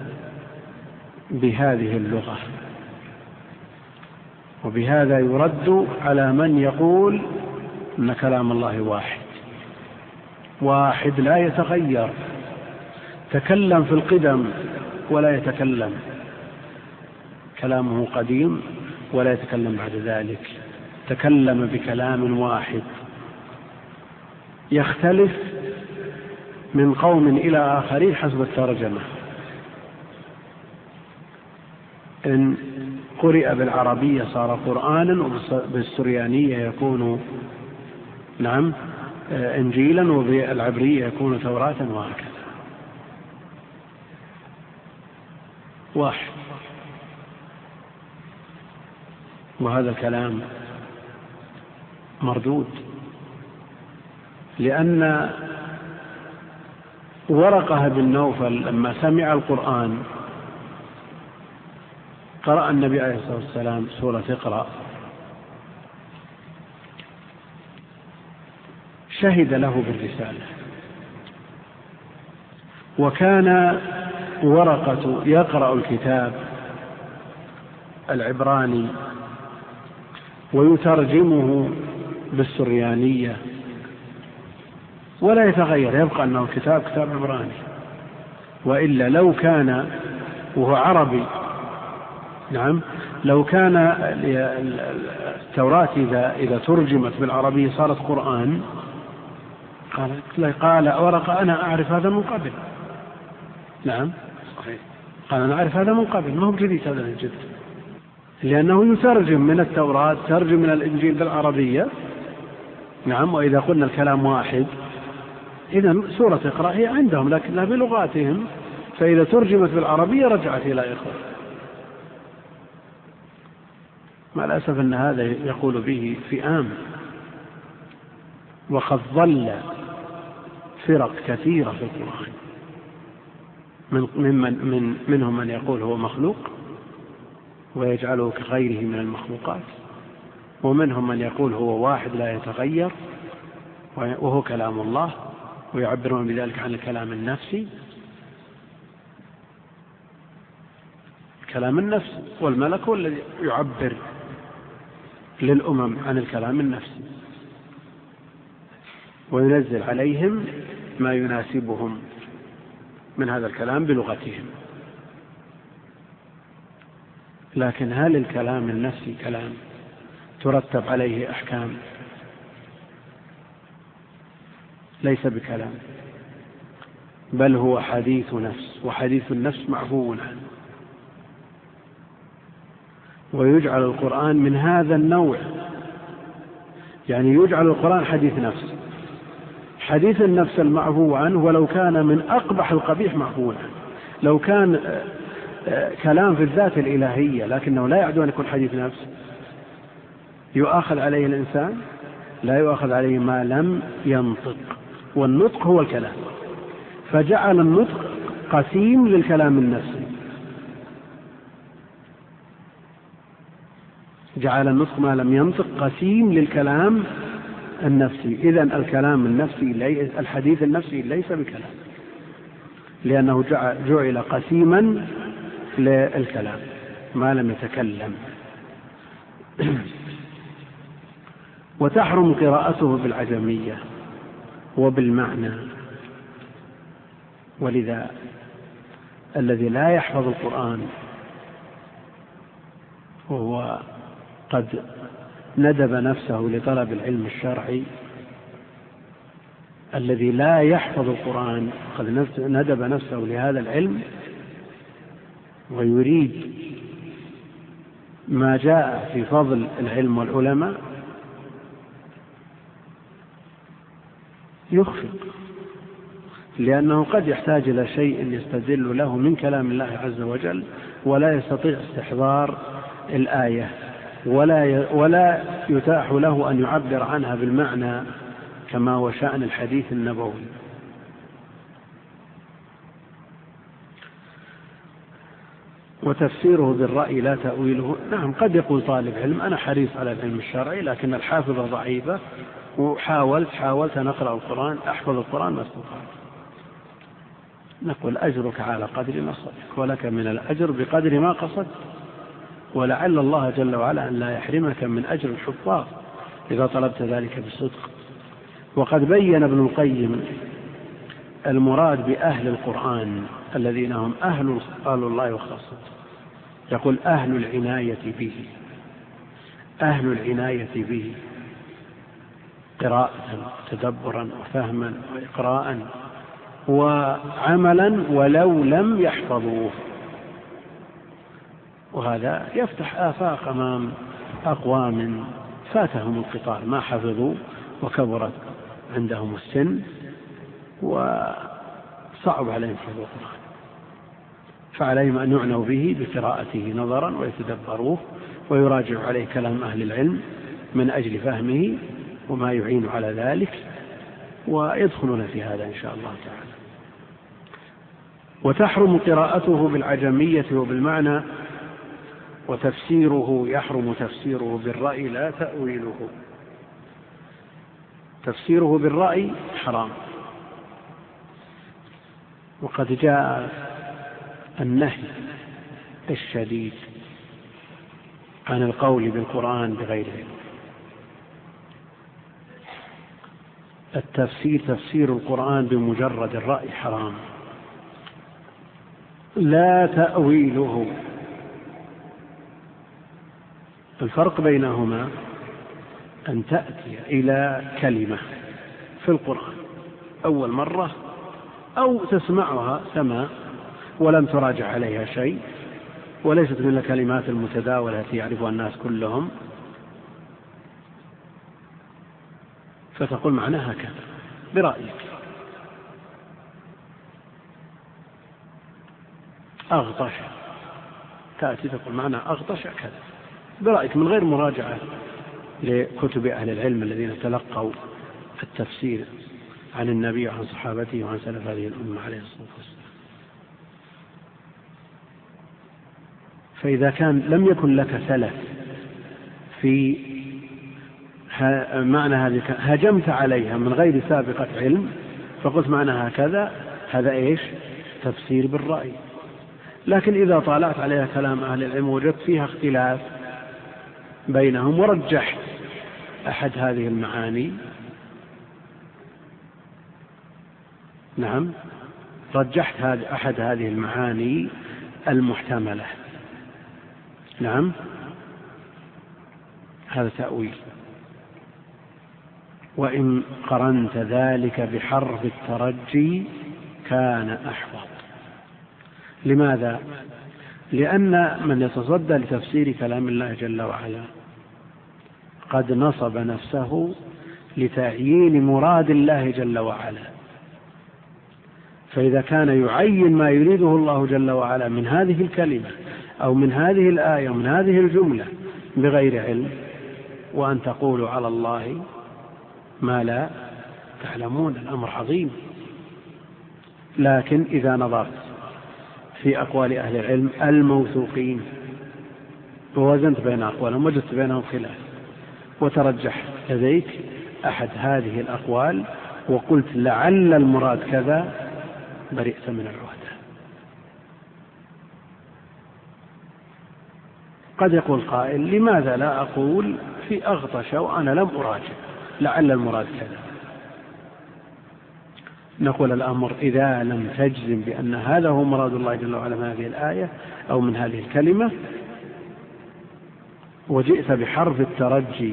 بهذه اللغة. وبهذا يرد على من يقول أن كلام الله واحد لا يتغير، تكلم في القدم ولا يتكلم، كلامه قديم ولا يتكلم بعد ذلك، تكلم بكلام واحد يختلف من قوم إلى آخرين حسب الترجمة. إن قرئ بالعربية صار قرآنا، وبالسريانية يكون نعم إنجيلا، وبالعبرية يكون توراة، وهكذا واحد. وهذا الكلام مردود، لأن ورقة بن نوفل لما سمع القرآن قرأ النبي عليه الصلاة والسلام سورة اقرأ، شهد له بالرسالة، وكان ورقة يقرأ الكتاب العبراني ويترجمه بالسريانية ولا يتغير، يبقى أنه كتاب عبراني. وإلا لو كان وهو عربي، نعم، لو كان التوراة إذا ترجمت بالعربية صارت قرآن، قال ورقة أنا أعرف هذا من قبل. نعم قال أنا أعرف هذا من قبل، ما هو جديد هذا من جد، لأنه يترجم من التوراة، ترجم من الإنجيل بالعربية. نعم. وإذا قلنا الكلام واحد، إذن سورة اقرأ هي عندهم لكنها بلغاتهم، فإذا ترجمت بالعربية رجعت إلى إخوة. مع الأسف أن هذا يقول به فئام، وقد ظل فرق كثيرة في القرآن، منهم من يقول هو مخلوق ويجعله كغيره من المخلوقات، ومنهم من يقول هو واحد لا يتغير وهو كلام الله، ويعبرون بذلك عن الكلام النفسي. كلام النفس، والملك هو الذي يعبر للأمم عن الكلام النفسي وينزل عليهم ما يناسبهم من هذا الكلام بلغتهم. لكن هل الكلام النفسي كلام ترتب عليه أحكام؟ ليس بكلام، بل هو حديث نفس، وحديث النفس معفو عنه. ويجعل القرآن من هذا النوع، يعني يجعل القرآن حديث نفس. حديث النفس المعفو عنه، ولو كان من أقبح القبيح معفو عنه. لو كان كلام في الذات الإلهية لكنه لا يعد أن يكون حديث نفس، يؤاخذ عليه الإنسان؟ لا يؤاخذ عليه ما لم ينطق، والنطق هو الكلام، فجعل النطق قسيم للكلام النفسي، جعل النطق ما لم ينطق قسيم للكلام النفسي. إذن الكلام النفسي الحديث النفسي ليس بكلام، لأنه جعل قسيما للكلام ما لم يتكلم. وتحرم قراءته بالعجمية وبالمعنى. ولذا الذي لا يحفظ القرآن وهو قد ندب نفسه لطلب العلم الشرعي، الذي لا يحفظ القرآن قد ندب نفسه لهذا العلم ويريد ما جاء في فضل العلم والعلماء، يخفق، لأنه قد يحتاج إلى شيء يستدل له من كلام الله عز وجل ولا يستطيع استحضار الآية، ولا يتاح له أن يعبر عنها بالمعنى كما هو شأن الحديث النبوي. وتفسيره بالرأي لا تأويله. نعم، قد يقول طالب علم أنا حريص على العلم الشرعي لكن الحافظة ضعيفة، وحاولت أن أقرأ القرآن، أحفظ القرآن ما استطعت. نقول أجرك على قدر نصرك، ولك من الأجر بقدر ما قصدت، ولعل الله جل وعلا أن لا يحرمك من أجر الحفاظ إذا طلبت ذلك بصدق. وقد بين ابن القيم المراد بأهل القرآن الذين هم أهل الله وخاصته. يقول أهل العناية به، أهل العناية به قراءة تدبرا وفهما وإقراء وعملا ولو لم يحفظوه. وهذا يفتح آفاق أمام أقوام فاتهم القطار، ما حفظوا وكبرت عندهم السن وصعب عليهم حفظ القرآن، فعليهم أن يعنوا به بقراءته نظرا ويتدبروه ويراجع عليه كلام أهل العلم من أجل فهمه وما يعين على ذلك، ويدخلون في هذا إن شاء الله تعالى. وتحرم قراءته بالعجمية وبالمعنى، وتفسيره يحرم تفسيره بالرأي لا تأويله. تفسيره بالرأي حرام، وقد جاء النهي الشديد عن القول بالقرآن بغير علم. تفسير القرآن بمجرد الرأي حرام، لا تأويله. الفرق بينهما أن تأتي إلى كلمة في القرآن أول مرة أو تسمعها سماع ولم تراجع عليها شيء وليست من الكلمات المتداولة التي يعرفها الناس كلهم، فتقول معناها كذا برأيك. أغطش، تأتي تقول معناها أغطش كذا برأيك من غير مراجعة لكتب أهل العلم الذين تلقوا التفسير عن النبي وعن صحابته وعن سلف هذه الأمة عليه الصلاة والسلام. فإذا كان لم يكن لك سلف في معنى هذه هجمت عليها من غير سابقة علم فقلت معناها كذا، هذا إيش؟ تفسير بالرأي. لكن إذا طالعت عليها كلام أهل العلم وجدت فيها اختلاف بينهم ورجحت أحد هذه المعاني، نعم، رجحت أحد هذه المعاني المحتملة، نعم، هذا تأويل. وإن قرنت ذلك بحرف الترجي كان أحوط. لماذا؟ لأن من يتصدى لتفسير كلام الله جل وعلا قد نصب نفسه لتعيين مراد الله جل وعلا، فإذا كان يعين ما يريده الله جل وعلا من هذه الكلمة أو من هذه الآية ومن هذه الجملة بغير علم، وأن تقولوا على الله ما لا تعلمون، الأمر عظيم. لكن إذا نظرت في أقوال أهل العلم الموثوقين ووزنت بين أقوالهم وجدت بينهم خلاف، وترجح لديك أحد هذه الأقوال وقلت لعل المراد كذا، برئت من العهدة. قد يقول قائل لماذا لا أقول في أغطش وأنا لم أراجع لعل المراد كذا؟ نقول الأمر إذا لم تجزم بأن هذا هو مراد الله جل وعلا من هذه الآية أو من هذه الكلمة، وجئت بحرف الترجي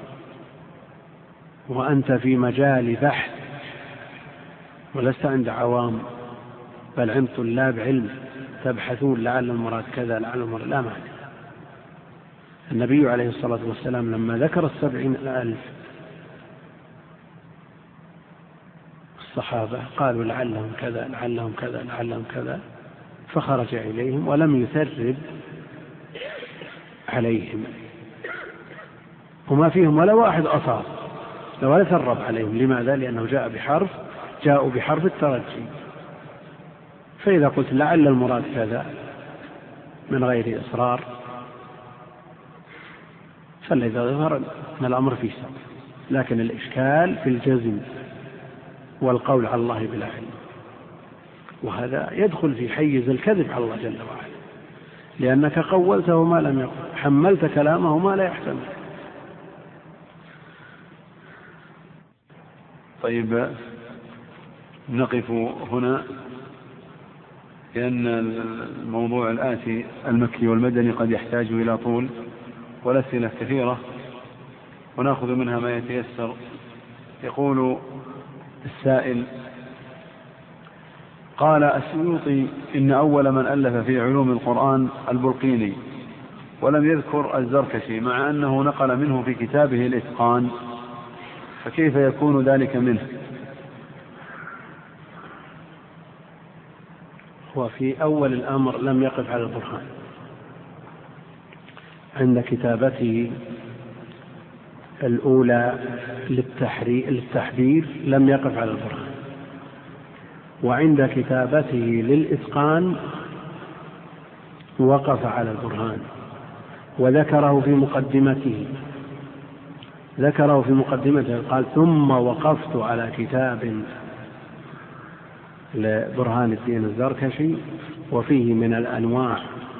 وأنت في مجال بحث ولست عند عوام بل عند طلاب علم تبحثون لعل المراد كذا لعل المراد، لا معنى. النبي عليه الصلاة والسلام لما ذكر 70,000 الصحابة قالوا لعلهم كذا لعلهم كذا لعلهم كذا، فخرج إليهم ولم يثرب عليهم، وما فيهم ولا واحد أصاب ولا ثرب عليهم. لماذا؟ لأنه جاءوا بحرف الترجي. فإذا قلت لعل المراد كذا من غير إصرار فالذي ظهر أن الأمر فيه سبب، لكن الإشكال في الجزم والقول على الله بلا علم، وهذا يدخل في حيز الكذب على الله جل وعلا، لأنك قولته ما لم يقل، حملت كلامه ما لا يحتمل. طيب نقف هنا، لأن الموضوع الآتي المكي والمدني قد يحتاج إلى طول والأسئلة كثيرة ونأخذ منها ما يتيسر. يقول السائل: قال السيوطي إن أول من ألف في علوم القرآن البلقيني، ولم يذكر الزركشي مع أنه نقل منه في كتابه الإتقان، فكيف يكون ذلك منه؟ وفي أول الأمر لم يقف على البرهان، عند كتابته الأولى للتحرير لم يقف على البرهان، وعند كتابته للإتقان وقف على البرهان وذكره في مقدمته قال: ثم وقفت على كتاب لبرهان الدين الزركشي وفيه من الأنواع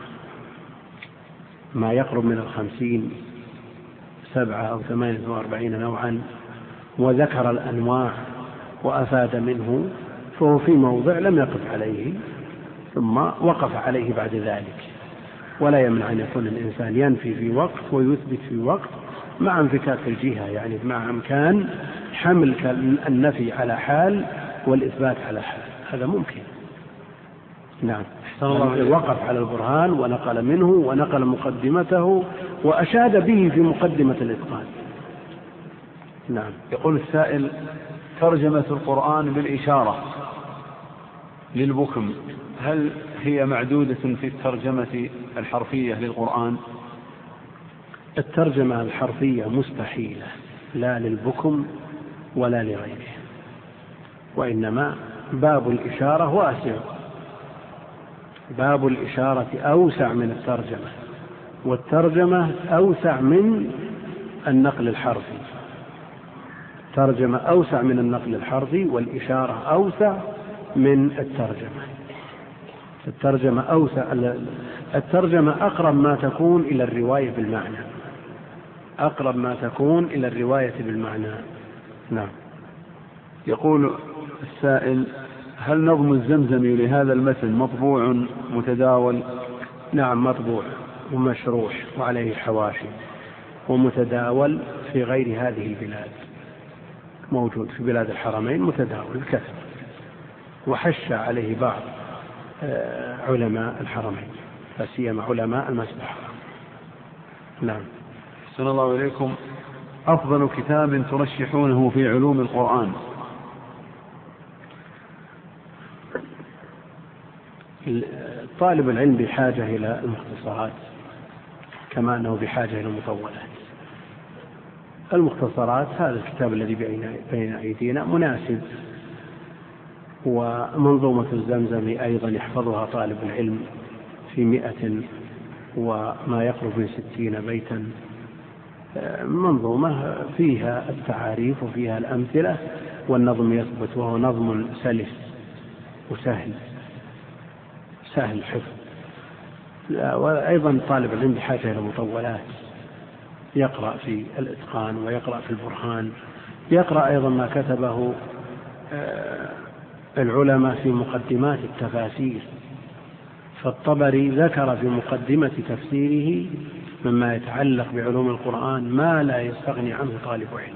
ما يقرب من 50 7 أو 48 نوعا، وذكر الأنواع وأفاد منه، فهو في موضع لم يقف عليه ثم وقف عليه بعد ذلك. ولا يمنع أن يكون الإنسان ينفي في وقت ويثبت في وقت مع انفكاك الجهة، يعني مع إمكان حمل النفي على حال والإثبات على حال، هذا ممكن. نعم، وقف على البرهان ونقل منه ونقل مقدمته وأشاد به في مقدمة الإتقان. نعم. يقول السائل: ترجمة القرآن بالإشارة للبكم هل هي معدودة في الترجمة الحرفية للقرآن؟ الترجمة الحرفية مستحيلة، لا للبكم ولا لغيره، وإنما باب الإشارة واسع، باب الإشارة أوسع من الترجمة، والترجمة أوسع من النقل الحرفي، الترجمة أوسع من النقل الحرفي، والإشارة أوسع من الترجمة. الترجمة أوسع، الترجمة أقرب ما تكون إلى الرواية بالمعنى، أقرب ما تكون إلى الرواية بالمعنى. نعم. يقول السائل: هل نظم الزمزمي لهذا المتن مطبوع متداول؟ نعم، مطبوع ومشروح وعليه حواشي ومتداول في غير هذه البلاد، موجود في بلاد الحرمين متداول بكثرة، وحش عليه بعض علماء الحرمين، لا سيما علماء المسجد الحرام. نعم. أحسن الله إليكم. أفضل كتاب ترشحونه في علوم القرآن؟ طالب العلم بحاجة إلى المختصرات كما أنه بحاجة إلى المطولات. المختصرات، هذا الكتاب الذي بين أيدينا مناسب، ومنظومة الزمزمي أيضا يحفظها طالب العلم في 100 وما يقرب من 60 بيتا، منظومة فيها التعاريف وفيها الأمثلة والنظم يثبت، وهو نظم سلس وسهل الحفظ. وأيضا طالب العلم بحاجة إلى مطولات، يقرأ في الإتقان ويقرأ في البرهان، يقرأ أيضا ما كتبه العلماء في مقدمات التفاسير. فالطبري ذكر في مقدمة تفسيره مما يتعلق بعلوم القرآن ما لا يستغني عنه طالب علم.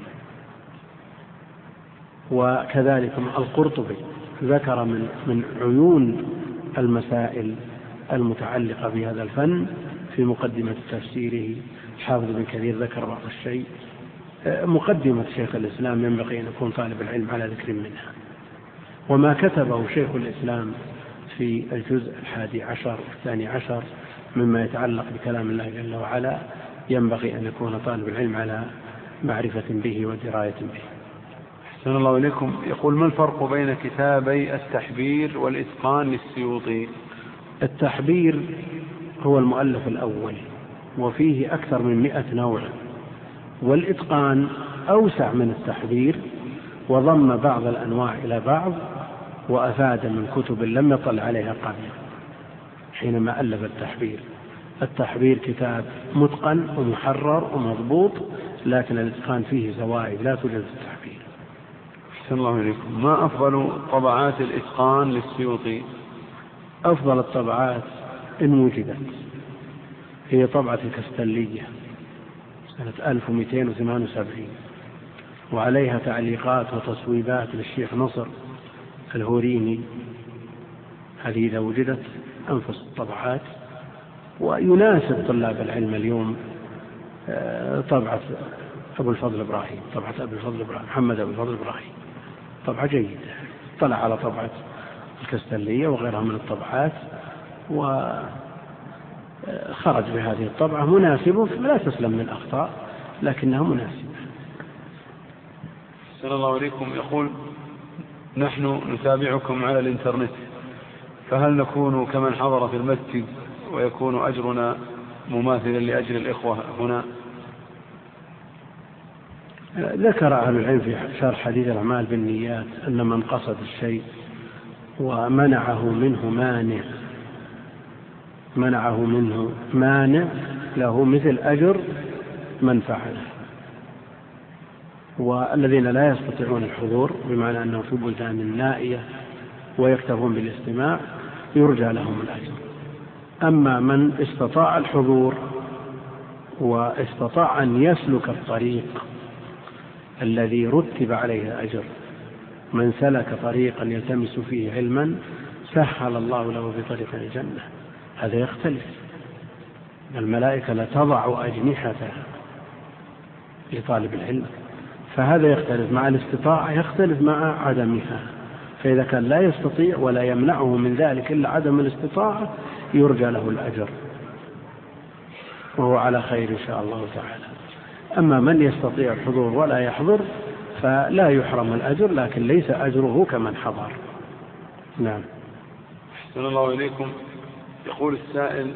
وكذلك القرطبي ذكر من عيون المسائل المتعلقة بهذا الفن في مقدمة تفسيره. حافظ بن كثير ذكر بعض الشيء. مقدمة شيخ الإسلام ينبغي أن يكون طالب العلم على ذكر منها. وما كتبه شيخ الإسلام في الجزء 11 و12 مما يتعلق بكلام الله جل وعلا ينبغي أن يكون طالب العلم على معرفة به ودراية به. أحسن الله إليكم. يقول: ما الفرق بين كتابي التحبير والإتقان للسيوطي؟ التحبير هو المؤلف الأول وفيه أكثر من 100 نوع، والإتقان أوسع من التحبير وضم بعض الأنواع إلى بعض وأفاد من كتب لم يطل عليها قبل حينما ألف التحبير. التحبير كتاب متقن ومحرر ومضبوط، لكن الإتقان فيه زوائد لا توجد في التحبير. أحسن الله إليكم. ما أفضل طبعات الإتقان للسيوطي؟ أفضل الطبعات إن وجدت هي طبعة الكستلية سنة 1278، وعليها تعليقات وتصويبات للشيخ نصر الهوريني. هذه إذا وجدت أنفس الطبعات، ويناسب طلاب العلم اليوم طبعة أبو الفضل إبراهيم، طبعة أبو الفضل إبراهيم محمد أبو الفضل إبراهيم، طبعة جيدة. طلع على طبعة الكستلية وغيرها من الطبعات وخرج بهذه الطبعة مناسبة، لا تسلم من أخطاء لكنها مناسبة. صلى الله عليكم. يقول: نحن نتابعكم على الإنترنت، فهل نكون كمن حضر في المسجد ويكون أجرنا مماثلا لأجر الإخوة هنا؟ ذكر أهل العلم في شرح حديث الأعمال بالنيات أن من قصد الشيء ومنعه منه مانع له مثل أجر من فعله. والذين لا يستطيعون الحضور بمعنى أنه في بلدان نائية ويكتفون بالاستماع يرجى لهم الأجر. أما من استطاع الحضور واستطاع أن يسلك الطريق الذي رتب عليه الأجر، من سلك طريقا يلتمس فيه علما سهل الله له في طريق الجنة، هذا يختلف. الملائكة لا تضع أجنحتها لطالب العلم، فهذا يختلف مع الاستطاعة، يختلف مع عدمها. فإذا كان لا يستطيع ولا يمنعه من ذلك إلا عدم الاستطاعة يرجى له الأجر وهو على خير إن شاء الله تعالى. أما من يستطيع الحضور ولا يحضر فلا يحرم الأجر، لكن ليس أجره كمن حضر. نعم. أحسن الله إليكم. يقول السائل: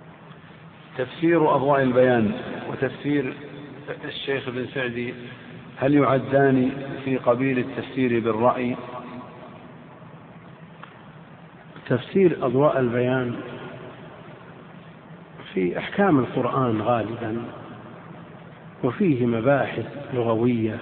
تفسير أضواء البيان وتفسير الشيخ بن سعدي هل يعدان في قبيل التفسير بالرأي؟ تفسير أضواء البيان في أحكام القرآن غالبا، وفيه مباحث لغوية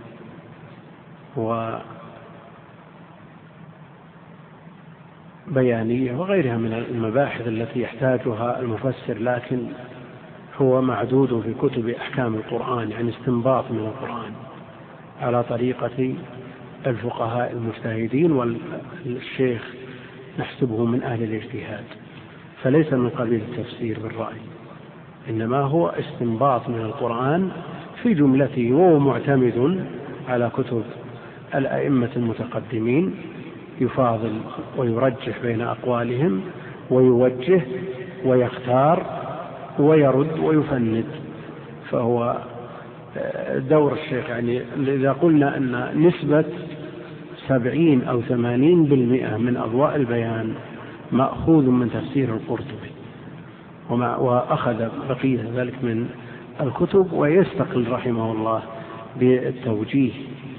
وبيانية وغيرها من المباحث التي يحتاجها المفسر، لكن هو معدود في كتب أحكام القرآن، يعني استنباط من القرآن على طريقة الفقهاء المجتهدين، والشيخ نحسبه من أهل الاجتهاد، فليس من قبيل التفسير بالرأي، إنما هو استنباط من القرآن في جملته، وهو معتمد على كتب الأئمة المتقدمين، يفاضل ويرجح بين أقوالهم ويوجه ويختار ويرد ويفند. فهو دور الشيخ، يعني إذا قلنا أن نسبة 70 أو 80% من أضواء البيان مأخوذ من تفسير القرطبي، وأخذ بقية ذلك من الكتب، ويستقل رحمه الله بالتوجيه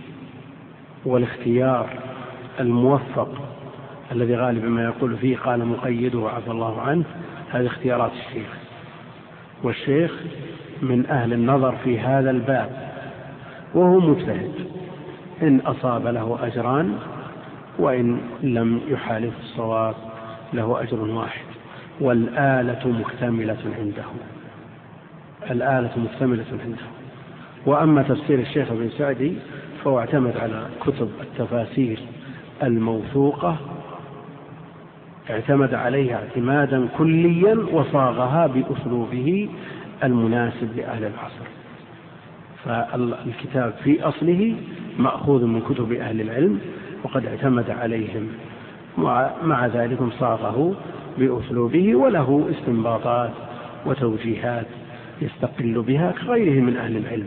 والاختيار الموفق الذي غالبا ما يقول فيه قال مقيده وعفى الله عنه. هذه اختيارات الشيخ، والشيخ من أهل النظر في هذا الباب، وهو مجتهد، إن أصاب له أجران، وإن لم يحالف الصواب له أجر واحد. والآلة مكتملة عنده، الآلة مكتملة عنده. وأما تفسير الشيخ ابن سعدي فهو اعتمد على كتب التفاسير الموثوقة، اعتمد عليها اعتمادا كليا، وصاغها بأسلوبه المناسب لأهل العصر. فالكتاب في أصله مأخوذ من كتب أهل العلم، وقد اعتمد عليهم، مع ذلك صاغه بأسلوبه، وله استنباطات وتوجيهات يستقل بها كغيره من أهل العلم.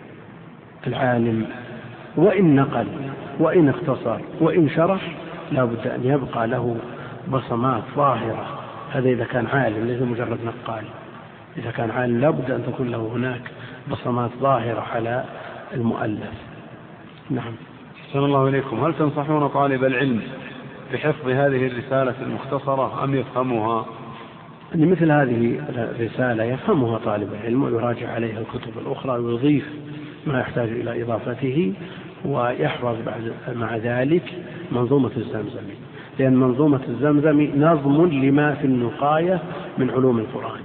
العالم وإن نقل وإن اختصر وإن شرح لا بد أن يبقى له بصمات ظاهرة. هذا إذا كان عالم، ليس مجرد نقال. إذا كان عالم لا بد أن تكون له هناك بصمات ظاهرة على المؤلف. نعم. أحسن الله إليكم. هل تنصحون طالب العلم بحفظ هذه الرسالة المختصرة أم يفهمها؟ مثل هذه الرسالة يفهمها طالب العلم ويراجع عليها الكتب الأخرى ويضيف ما يحتاج إلى إضافته، ويحفظ مع ذلك منظومة الزمزمي، لأن منظومة الزمزمي نظم لما في النقاية من علوم القرآن.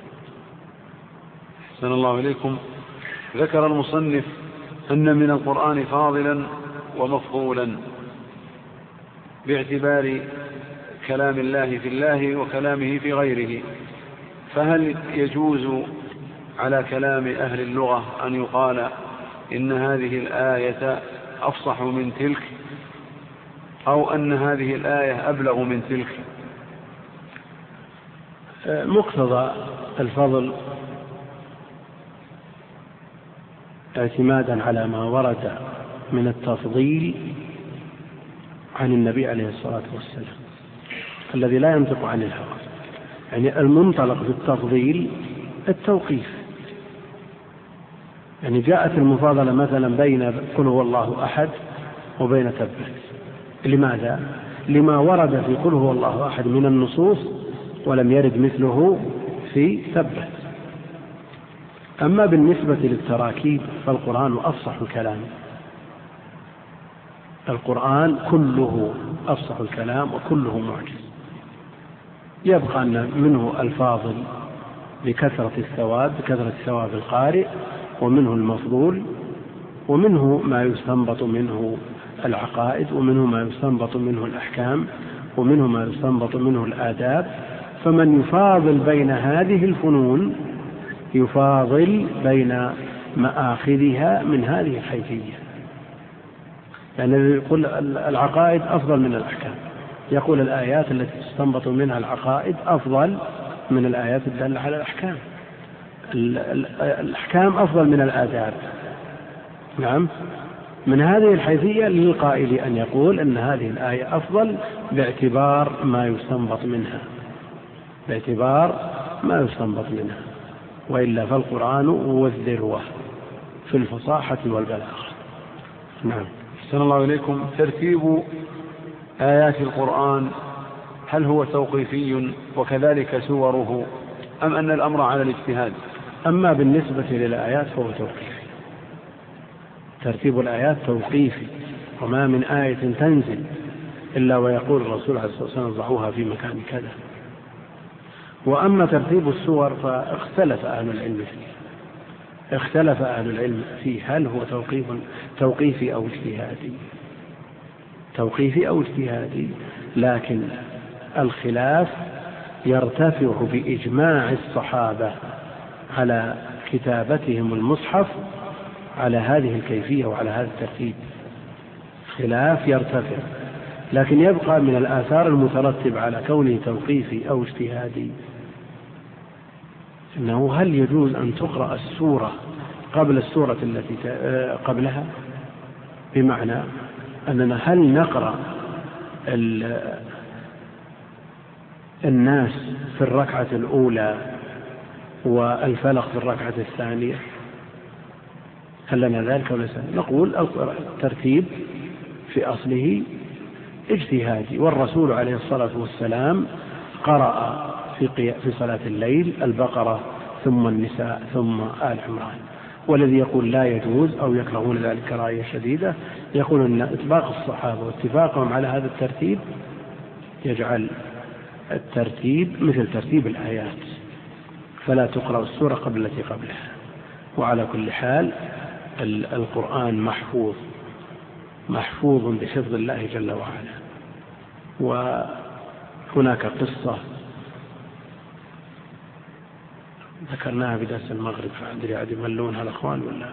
أحسن الله إليكم. ذكر المصنف أن من القرآن فاضلا ومفضولا باعتبار كلام الله في الله وكلامه في غيره، فهل يجوز على كلام أهل اللغة أن يقال إن هذه الآية أفصح من تلك، أو أن هذه الآية أبلغ من تلك؟ مقتضى الفضل اعتمادا على ما ورد من التفضيل عن النبي عليه الصلاة والسلام الذي لا ينطق عن الهوى، يعني المنطلق في التفضيل التوقيف. يعني جاءت المفاضلة مثلا بين قل هو الله أحد وبين تبت. لماذا؟ لما ورد في قل هو الله أحد من النصوص ولم يرد مثله في تبت. أما بالنسبة للتراكيب فالقرآن أفصح الكلام، القرآن كله أفصح الكلام وكله معجز. يبقى أن منه الفاضل بكثرة الثواب، بكثرة ثواب القارئ، ومنه المفضول، ومنه ما يستنبط منه العقائد، ومنه ما يستنبط منه الأحكام، ومنه ما يستنبط منه الآداب. فمن يفاضل بين هذه الفنون يفاضل بين مآخذها من هذه الحيثية. يعني يقول العقائد أفضل من الأحكام، يقول الآيات التي تستنبط منها العقائد أفضل من الآيات الدالة على الأحكام، الأحكام أفضل من الآداب. نعم، من هذه الحيثية للقائل أن يقول أن هذه الآية أفضل باعتبار ما يستنبط منها، باعتبار ما يستنبط منها، وإلا فالقرآن هو الذروة في الفصاحة والبلاغة. نعم. أحسن الله إليكم. ترتيب آيات القرآن هل هو توقيفي وكذلك سوره أم أن الأمر على الاجتهاد؟ أما بالنسبة للآيات فهو توقيفي، ترتيب الآيات توقيفي، وما من آية تنزل إلا ويقول الرسول عليه الصلاة والسلام ضعوها في مكان كذا. وأما ترتيب السور فاختلف أهل العلم فيه، اختلف أهل العلم فيه هل هو توقيفي أو اجتهادي، توقيفي أو اجتهادي، لكن الخلاف يرتفع بإجماع الصحابة على كتابتهم المصحف على هذه الكيفية وعلى هذا الترتيب، خلاف يرتفع. لكن يبقى من الآثار المترتب على كونه توقيفي أو اجتهادي إنه هل يجوز أن تقرأ السورة قبل السورة التي قبلها، بمعنى أننا هل نقرأ الناس في الركعة الأولى والفلق في الركعة الثانية، هل لنا ذلك ولا لا؟ نقول الترتيب في أصله اجتهادي، والرسول عليه الصلاة والسلام قرأ في صلاة الليل البقرة ثم النساء ثم آل عمران. والذي يقول لا يجوز أو يكرهون ذلك كراهية شديدة يقول أن إطلاق الصحابة واتفاقهم على هذا الترتيب يجعل الترتيب مثل ترتيب الآيات، فلا تقرأ السورة قبل التي قبلها. وعلى كل حال القرآن محفوظ بحفظ الله جل وعلا. وهناك قصة ذكرناها في درس المغرب، فأدري عاد يملونها الأخوان ولا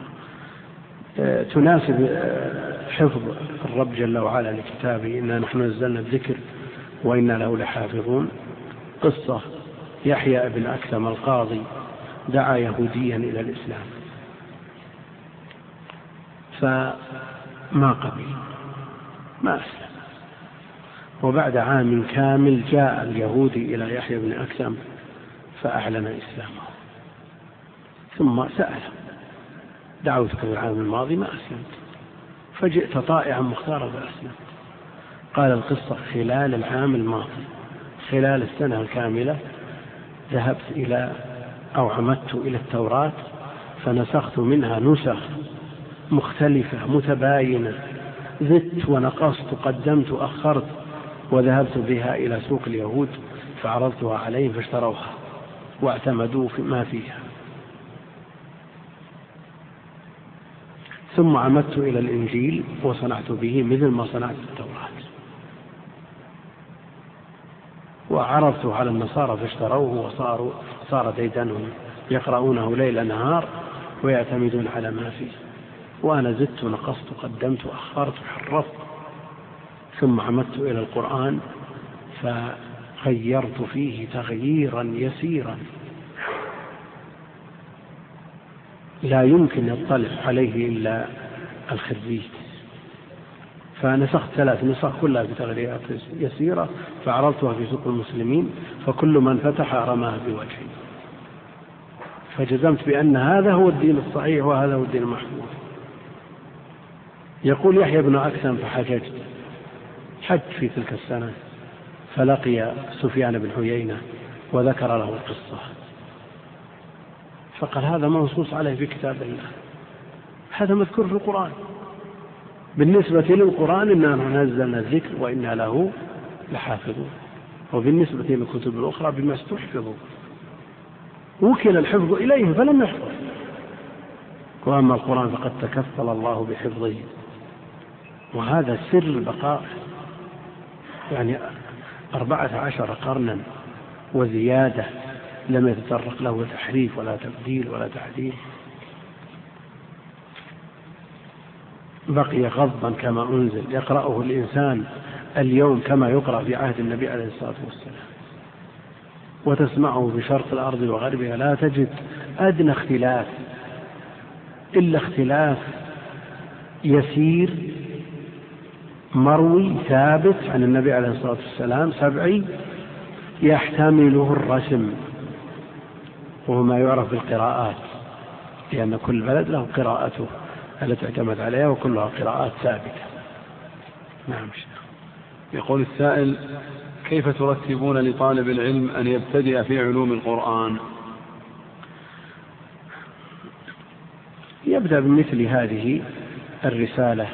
تناسب حفظ الرب جل وعلا لكتابه، إنا نحن نزلنا الذكر وإنا له لحافظون. قصة يحيى بن أكثم القاضي دعا يهوديا إلى الإسلام فما قبل، ما أسلم، وبعد عام كامل جاء اليهودي إلى يحيى بن أكثم فأعلن إسلامه، ثم سأل دعوتك في العام الماضي ما أسلمت، فجئت طائعا مختارا فأسلمت. قال القصة خلال العام الماضي خلال السنة الكاملة ذهبت إلى أو عمدت إلى التوراة فنسخت منها نسخ مختلفة متباينة، زدت ونقصت قدمت أخرت، وذهبت بها إلى سوق اليهود فعرضتها عليهم فاشتروها واعتمدوا ما فيها. ثم عمدت إلى الإنجيل وصنعت به مثل ما صنعت التوراة وعرضته على النصارى فاشتروه وصار ديدنهم يقرؤونه ليل نهار ويعتمدون على ما فيه، وأنا زدت نقصت قدمت أخرت حرفت. ثم عمدت إلى القرآن فغيرت فيه تغييرا يسيرا لا يمكن يطلع عليه إلا الخريج، فنسخت 3 نسخ كلها بتغييرات يسيرة فعرضتها في سوق المسلمين، فكل من فتح رماها بوجهه، فجزمت بأن هذا هو الدين الصحيح وهذا هو الدين المحفوظ. يقول يحيى بن أكثم فحججت، حج في تلك السنة فلقي سفيان بن عيينة وذكر له القصة، فقال هذا منصوص عليه في كتاب الله، هذا مذكور في القرآن، بالنسبة للقرآن إننا نزلنا الذكر وإنا له لحافظون، وبالنسبة للكتب الأخرى بما استحفظوا وكل الحفظ إليه فلم يحفظ، وأما القرآن فقد تكفل الله بحفظه، وهذا سر البقاء، يعني 14 قرنا وزيادة لم يتطرق له تحريف ولا تبديل ولا تعديل، بقي غضا كما أنزل يقرأه الإنسان اليوم كما يقرأ في عهد النبي عليه الصلاة والسلام، وتسمعه في شرق الأرض وغربها لا تجد أدنى اختلاف إلا اختلاف يسير مروي ثابت عن النبي عليه الصلاة والسلام سبعي يحتمله الرسم، وهو ما يعرف بالقراءات، لأن كل بلد له قراءته التي اعتمد عليها وكلها قراءات ثابتة. نعم شيخ. يقول السائل: كيف ترتبون لطالب العلم أن يبتدئ في علوم القرآن؟ يبدأ بمثل هذه الرسالة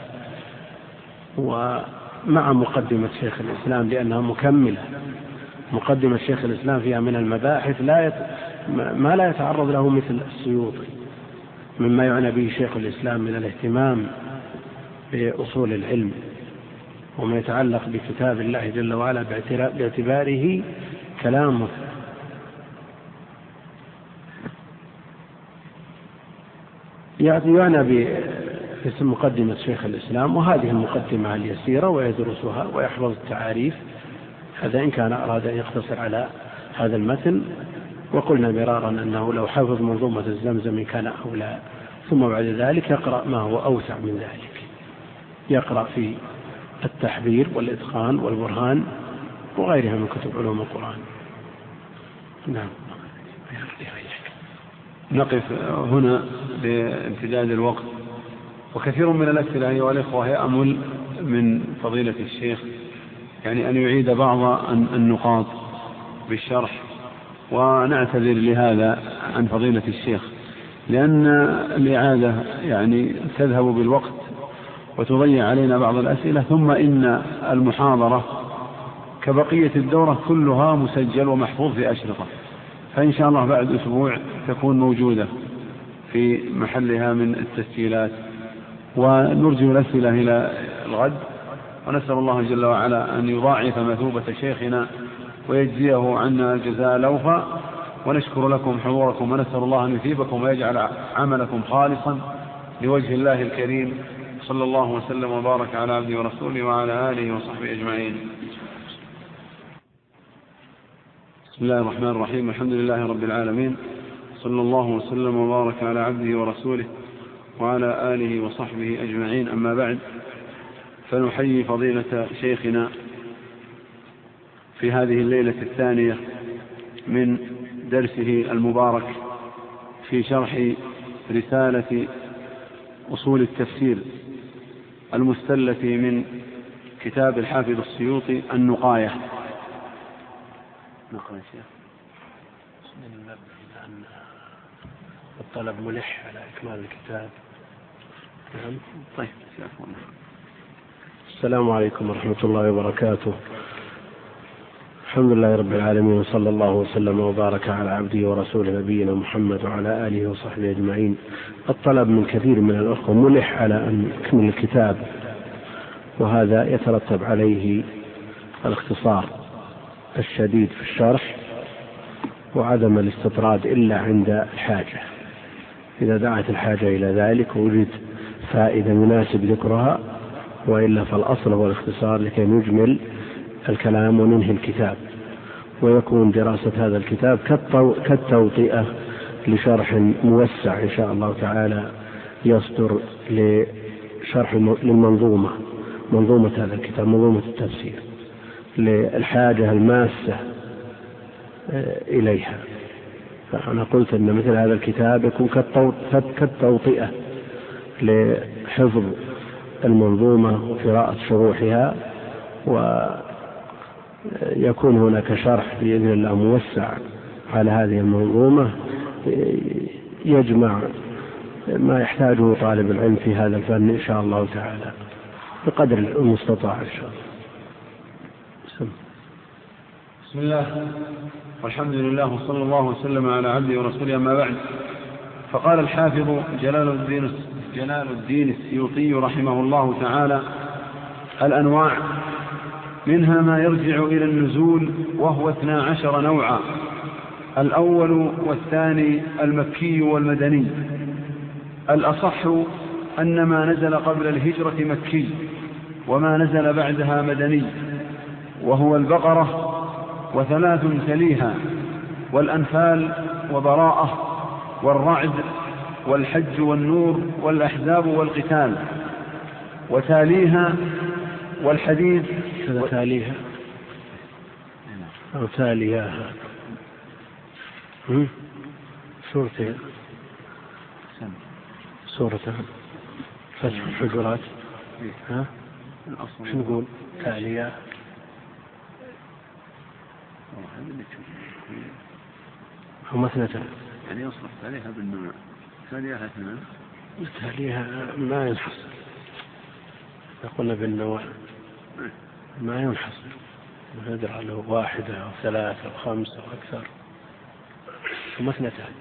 ومع مقدمة شيخ الإسلام لأنها مكملة. مقدمة شيخ الإسلام فيها من المباحث ما لا يتعرض له مثل السيوطي، مما يعنى به شيخ الإسلام من الاهتمام بأصول العلم وما يتعلق بكتاب الله جل وعلا باعتباره كلامه. يعنى باسم مقدمة شيخ الإسلام، وهذه المقدمة اليسيرة ويدرسها ويحفظ التعاريف. هذا إن كان أراد أن يقتصر على هذا المتن، وقلنا مرارا أنه لو حفظ منظومة الزمزم كان أولى، ثم بعد ذلك يقرأ ما هو أوسع من ذلك، يقرأ في التحبير والإتقان والبرهان وغيرها من كتب علوم القرآن. نعم. نقف هنا لامتداد الوقت، وكثير من الأسئلة أيها الإخوة يأمل من فضيلة الشيخ يعني أن يعيد بعض النقاط بالشرح، ونعتذر لهذا عن فضيلة الشيخ، لأن الإعادة يعني تذهب بالوقت وتضيع علينا بعض الأسئلة، ثم إن المحاضرة كبقية الدورة كلها مسجل ومحفوظ في أشرطة، فإن شاء الله بعد أسبوع تكون موجودة في محلها من التسجيلات. ونرجو الأسئلة إلى الغد، ونسأل الله جل وعلا أن يضاعف مثوبة شيخنا ويجزيه عنا الجزاء الأوفى، ونشكر لكم حضوركم، ونسأل الله أن يثيبكم ويجعل عملكم خالصا لوجه الله الكريم. صلى الله وسلم وبارك على عبده ورسوله وعلى آله وصحبه أجمعين. بسم الله الرحمن الرحيم. الحمد لله رب العالمين، صلى الله وسلم وبارك على عبده ورسوله وعلى آله وصحبه أجمعين. أما بعد، فنحيي فضيلة شيخنا في هذه الليلة الثانية من درسه المبارك في شرح رسالة أصول التفسير المستلة من كتاب الحافظ السيوطي النقاية. نقرأ يا شيخ. الطلب ملح على إكمال الكتاب. نعم. طيب. السلام عليكم ورحمة الله وبركاته. الحمد لله رب العالمين، وصلى الله وسلم وبارك على عبده ورسوله نبينا محمد وعلى آله وصحبه أجمعين. الطلب من كثير من الأخوة ملح على أن يكمل الكتاب، وهذا يترتب عليه الاختصار الشديد في الشرح وعدم الاستطراد إلا عند الحاجة. إذا دعت الحاجة إلى ذلك ووجد فائدة يناسب ذكرها، وإلا فالأصل هو الاختصار لكي نجمل الكلام وننهي الكتاب، ويكون دراسة هذا الكتاب كالتوطئة لشرح موسع إن شاء الله تعالى يصدر لشرح منظومة هذا الكتاب، منظومة التفسير، للحاجة الماسة إليها. فأنا قلت أن مثل هذا الكتاب يكون كالتوطئة لحفظ المنظومة وقراءة شروحها، ويكون هناك شرح بإذن الله موسع على هذه المنظومة يجمع ما يحتاجه طالب العلم في هذا الفن إن شاء الله تعالى بقدر المستطاع إن شاء الله. بسم الله والحمد لله وصلى الله وسلم على عبده ورسوله. أما بعد، فقال الحافظ جلال الدين السيوطي رحمه الله تعالى: الأنواع منها ما يرجع إلى النزول، وهو 12 نوعا. الأول والثاني المكي والمدني. الأصح أن ما نزل قبل الهجرة مكي، وما نزل بعدها مدني، وهو البقرة وثلاث تليها، والأنفال وبراءة والرعد والحج والنور والأحزاب والقتال، وتاليها والحديد تاليها أو تاليها سورتين سورة فتح الحجرات. ها؟ شو نقول؟ تالية هم اثنتان يعني يصلح تاليها بالنوع تاليها اثنان تاليها ما ينحصر قلنا بالنوع ما ينحصر ندرى له واحدة أو ثلاثة أو خمسة أو أكثر هم اثنتان.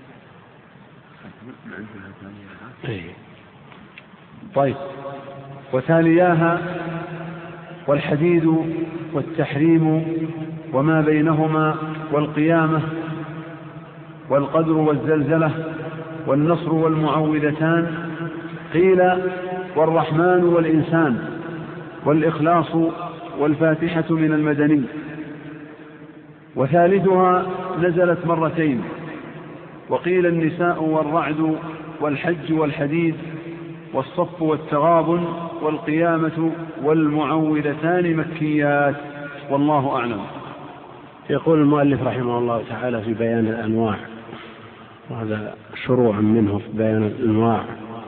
طيب وتالياها والحديد والتحريم وما بينهما والقيامة والقدر والزلزلة والنصر والمعوذتان. قيل والرحمن والإنسان والإخلاص والفاتحة من المدني. وثالثها نزلت مرتين. وقيل النساء والرعد والحج والحديد والصف والتغابن والقيامة والمعوذتان مكيات والله أعلم. يقول المؤلف رحمه الله تعالى في بيان الأنواع، وهذا شروع منه في بيان الأنواع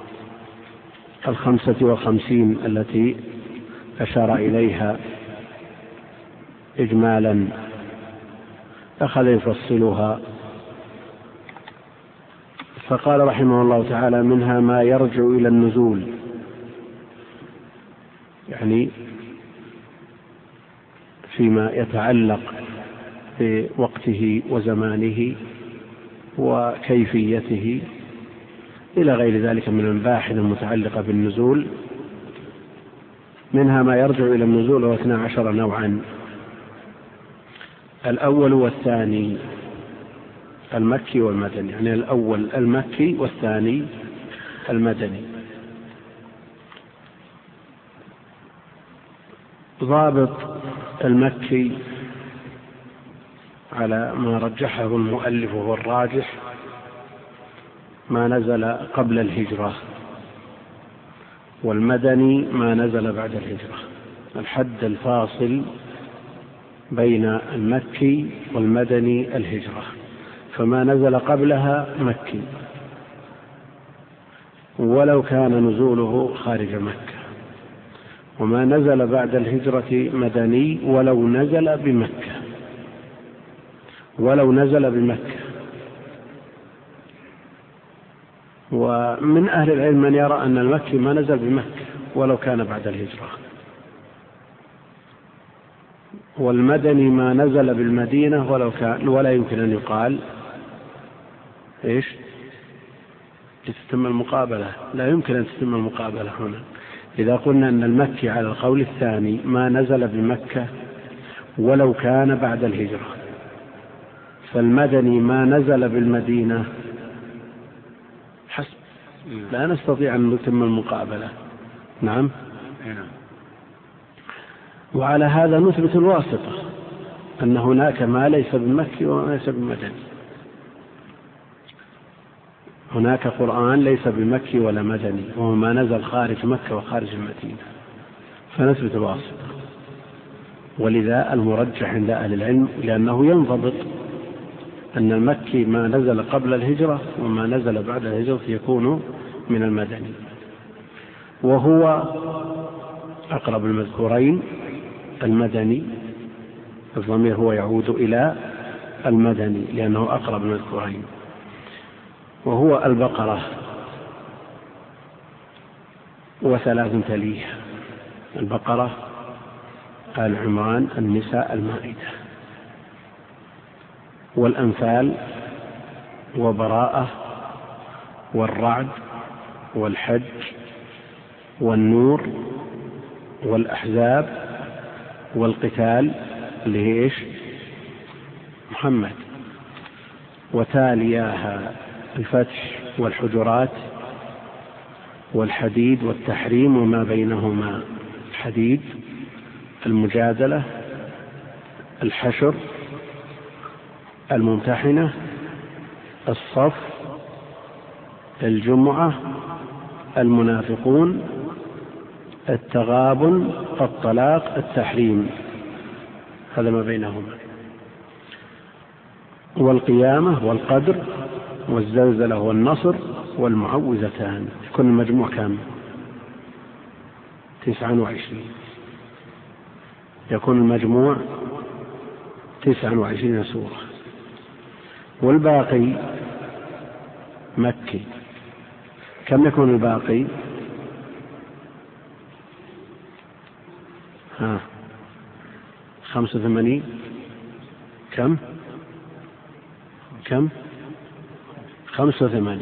55 التي أشار إليها إجمالا، أخذ يفصلها فقال رحمه الله تعالى: منها ما يرجع إلى النزول، يعني فيما يتعلق بوقته وزمانه وكيفيته إلى غير ذلك من المباحث المتعلقة بالنزول. منها ما يرجع إلى النزول، و 12 نوعا. الأول والثاني المكي والمدني، يعني الأول المكي والثاني المدني. ضابط المكي على ما رجحه المؤلف وهو الراجح ما نزل قبل الهجرة، والمدني ما نزل بعد الهجرة. الحد الفاصل بين المكي والمدني الهجرة، فما نزل قبلها مكي ولو كان نزوله خارج مكة، وما نزل بعد الهجرة مدني ولو نزل بمكة. ومن أهل العلم من يرى أن المكي ما نزل بمكة ولو كان بعد الهجرة، والمدني ما نزل بالمدينة ولو كان، ولا يمكن أن يقال إيش تتم المقابلة، لا يمكن أن تتم المقابلة هنا. إذا قلنا أن المكي على القول الثاني ما نزل بمكة ولو كان بعد الهجرة، فالمدني ما نزل بالمدينة حسب، لا نستطيع أن نتم المقابلة. نعم. وعلى هذا نثبت الواسطة، أن هناك ما ليس بمكي وما ليس بمدني. هناك قرآن ليس بمكي ولا مدني، وهو ما نزل خارج مكة وخارج المدينة، فنثبت الواسطة. ولذا المرجح عند أهل العلم، لأنه ينضبط أن المكي ما نزل قبل الهجرة وما نزل بعد الهجرة يكون من المدني، وهو أقرب المذكورين المدني. الضمير هو يعود إلى المدني لأنه أقرب المذكورين، وهو البقرة و3 تليه: البقرة، آل عمران، النساء، المائدة، والأنفال، وبراءة، والرعد، والحج، والنور، والأحزاب، والقتال اللي هي إيش؟ محمد. وتالياها الفتح والحجرات والحديد والتحريم وما بينهما: الحديد، المجادلة، الحشر، الممتحنة، الصف، الجمعة، المنافقون، التغابن، الطلاق، التحريم، هذا ما بينهما. والقيامة والقدر والزلزلة والنصر والمعوذتان، يكون المجموع كم؟ 29. يكون المجموع 29 سورة، والباقي مكي. كم يكون الباقي؟ 85. كم 85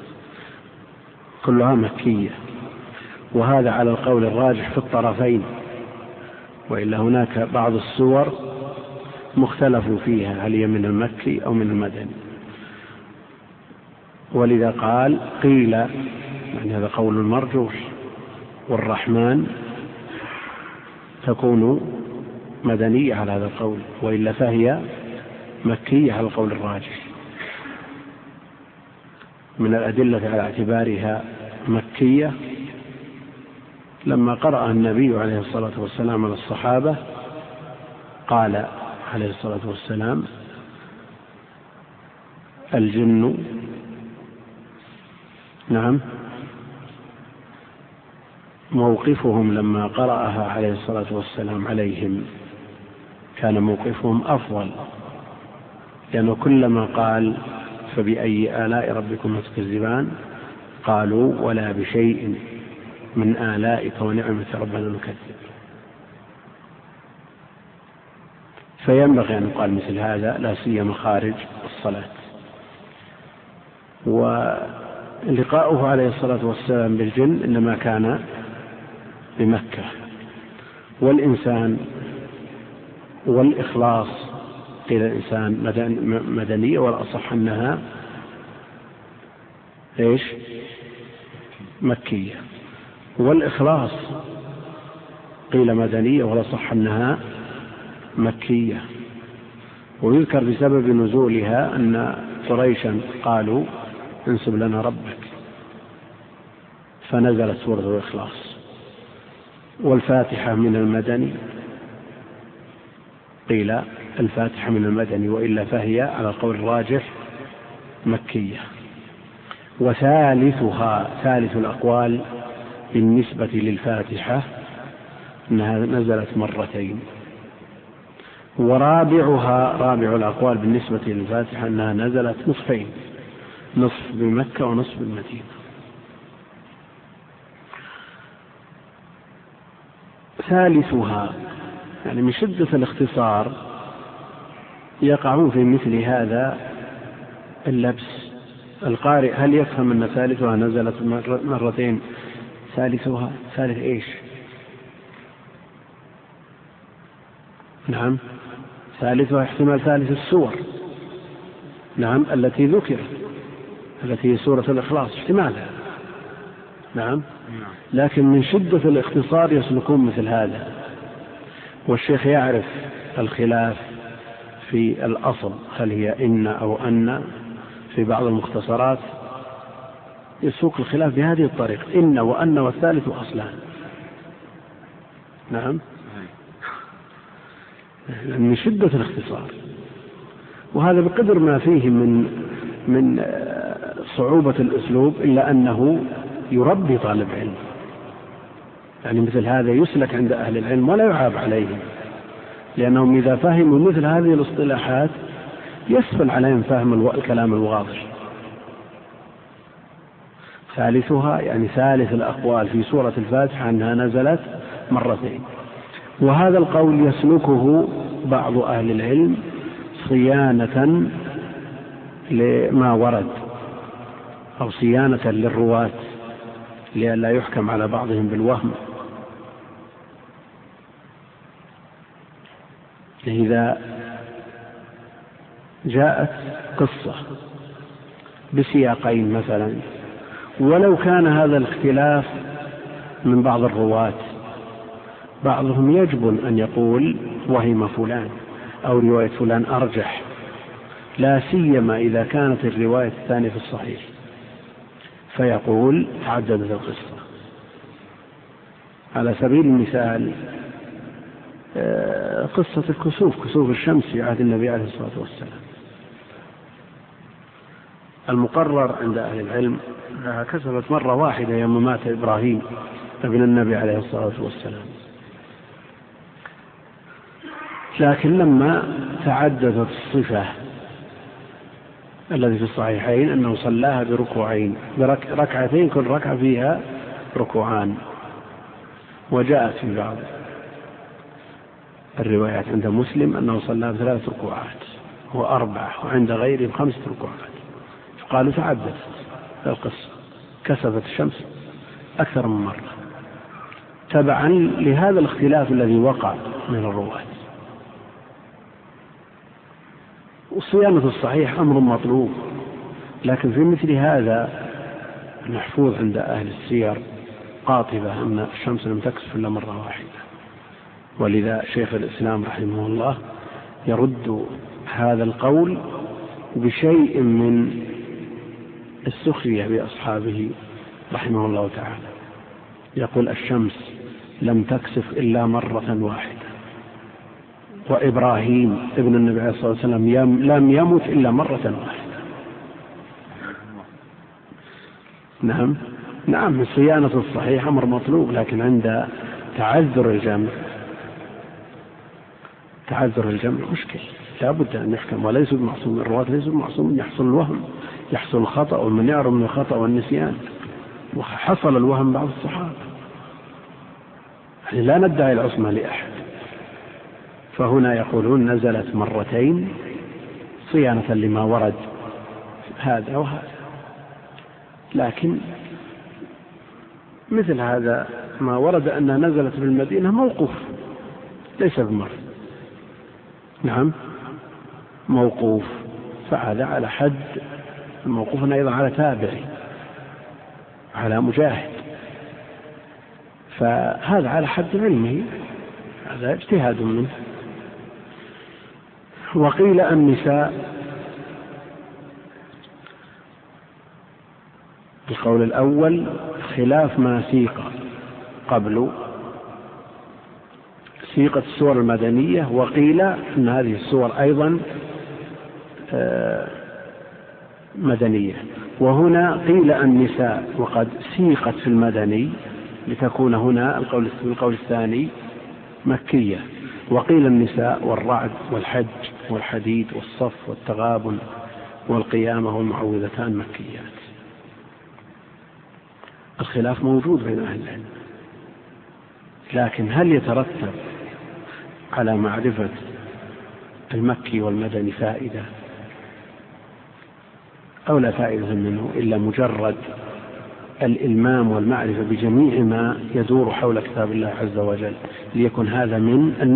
كلها مكية، وهذا على القول الراجح في الطرفين، وإلا هناك بعض السور مختلف فيها هل هي من المكي أو من المدني، ولذا قال قيل، يعني هذا قول المرجوح، والرحمن تكون مدنية على هذا القول، وإلا فهي مكية على القول الراجح. من الأدلة على اعتبارها مكية لما قرأ النبي عليه الصلاة والسلام على الصحابة قال عليه الصلاة والسلام: الجن، نعم، موقفهم لما قرأها عليه الصلاة والسلام عليهم كان موقفهم أفضل، لأنه كلما قال فبأي آلاء ربكم تكذبان قالوا ولا بشيء من آلائك ونعمة ربنا نكذب. فينبغي أن يقال مثل هذا، لا سيما خارج الصلاة. ولقاؤه عليه الصلاة والسلام بالجن إنما كان بمكة، والإنسان والإخلاص قيل الإنسان مدنية، والأصح أنها إيش؟ مكية. والإخلاص قيل مدنية، والأصح أنها مكية. ويذكر بسبب نزولها أن قريشا قالوا انسب لنا ربك، فنزلت سورة الإخلاص. والفاتحة من المدني، قيل الفاتحة من المدني، وإلا فهي على القول الراجح مكية. وثالثها، ثالث الأقوال بالنسبة للفاتحة أنها نزلت مرتين. ورابعها، رابع الأقوال بالنسبة للفاتحة أنها نزلت نصفين، نصف بمكة ونصف بالمدينة. ثالثها يعني من شدة الاختصار يقعون في مثل هذا اللبس. القارئ هل يفهم أن ثالثها نزلت مرتين؟ ثالثها ثالث إيش؟ نعم، ثالثها احتمال ثالث السور، نعم، التي ذكرت، التي هي سورة الإخلاص، احتمالها، نعم. لكن من شدة الاختصار يسلكون مثل هذا. والشيخ يعرف الخلاف في الأصل، هل هي إن أو أن. في بعض المختصرات يسوق الخلاف بهذه الطريقة: إن وأن والثالث أصلان، نعم، من شدة الاختصار. وهذا بقدر ما فيه من صعوبة الأسلوب، إلا أنه يربي طالب علم. يعني مثل هذا يسلك عند أهل العلم ولا يعاب عليهم، لأنهم إذا فهموا مثل هذه الاصطلاحات يسهل عليهم فهم الكلام الواضح. ثالثها يعني ثالث الأقوال في سورة الفاتحة أنها نزلت مرتين. وهذا القول يسلكه بعض أهل العلم صيانة لما ورد، أو صيانة للرواة لئلا يحكم على بعضهم بالوهم. إذا جاءت قصة بسياقين مثلا، ولو كان هذا الاختلاف من بعض الرواة، بعضهم يجب أن يقول وهم فلان أو رواية فلان أرجح، لا سيما إذا كانت الرواية الثانية في الصحيح، فيقول تعددت القصة. على سبيل المثال قصة الكسوف، كسوف الشمس في عهد النبي عليه الصلاة والسلام، المقرر عند أهل العلم أنها كسفت مرة واحدة يوم مات إبراهيم ابن النبي عليه الصلاة والسلام، لكن لما تعددت الصفة الذي في الصحيحين أنه صلاها بركوعين، بركعتين كل ركعة فيها ركوعان، وجاءت في بعض الروايات عند مسلم أنه صلى ب3 ركوعات و4، وعند غيرهم 5 ركوعات، فقالوا تعددت القصة، كسفت الشمس أكثر من مرة تبعا لهذا الاختلاف الذي وقع من الرواة. وصيانة الصحيح أمر مطلوب، لكن في مثل هذا محفوظ عند أهل السير قاطبة أن الشمس لم تكسف إلا مرة واحدة، ولذا شيخ الإسلام رحمه الله يرد هذا القول بشيء من السخرية بأصحابه رحمه الله تعالى، يقول الشمس لم تكسف إلا مرة واحدة، وإبراهيم ابن النبي عليه الصلاة والسلام لم يمت إلا مرة واحدة. نعم صيانة الصحيح أمر مطلوب، لكن عند تعذر الجمع مشكل، لا بد أن يحكم، وليس بمعصوم، الرواة ليسوا بمعصوم، يحصل الوهم، يحصل الخطأ، ومن يعرف من الخطأ والنسيان، وحصل الوهم بعض الصحابة، يعني لا ندعي العصمة لأحد. فهنا يقولون نزلت مرتين صيانة لما ورد هذا وهذا، لكن مثل هذا ما ورد أنها نزلت بالمدينة موقوف ليس بمر، نعم موقوف، فهذا على حد الموقوف أيضا على تابعي على مجاهد، فهذا على حد علمه، هذا اجتهاد منه. وقيل النساء القول الأول خلاف ما سيق قبل سيقة السور المدنية، وقيل أن هذه السور أيضا مدنية، وهنا قيل النساء وقد سيقت في المدني لتكون هنا القول الثاني مكية، وقيل النساء والرعد والحج والحديد والصف والتغابن والقيامة والمعوذتان مكيات. الخلاف موجود بين أهل العلم، لكن هل يترتب على معرفة المكي والمدني فائدة أو لا فائدة منه إلا مجرد الإلمام والمعرفة بجميع ما يدور حول كتاب الله عز وجل، ليكن هذا من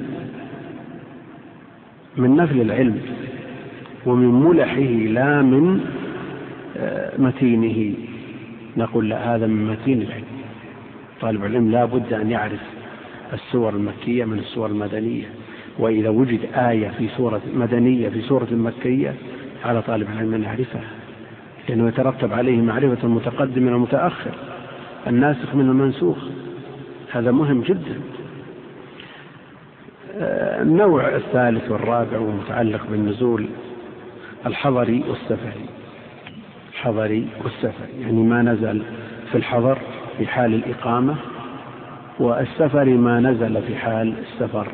نفل العلم ومن ملحه لا من متينه. نقول لا، هذا من متين العلم. طالب العلم لا بد أن يعرف السور المكية من السور المدنية، وإذا وجد آية في سورة مدنية في سورة مكية على طالب العلم أن يعرفها، لأنه يترتب عليه معرفة المتقدم من المتأخر، الناسخ من المنسوخ، هذا مهم جدا. النوع الثالث والرابع ومتعلق بالنزول الحضري والسفري. الحضري والسفري يعني ما نزل في الحضر في حال الإقامة، والسفري ما نزل في حال السفر.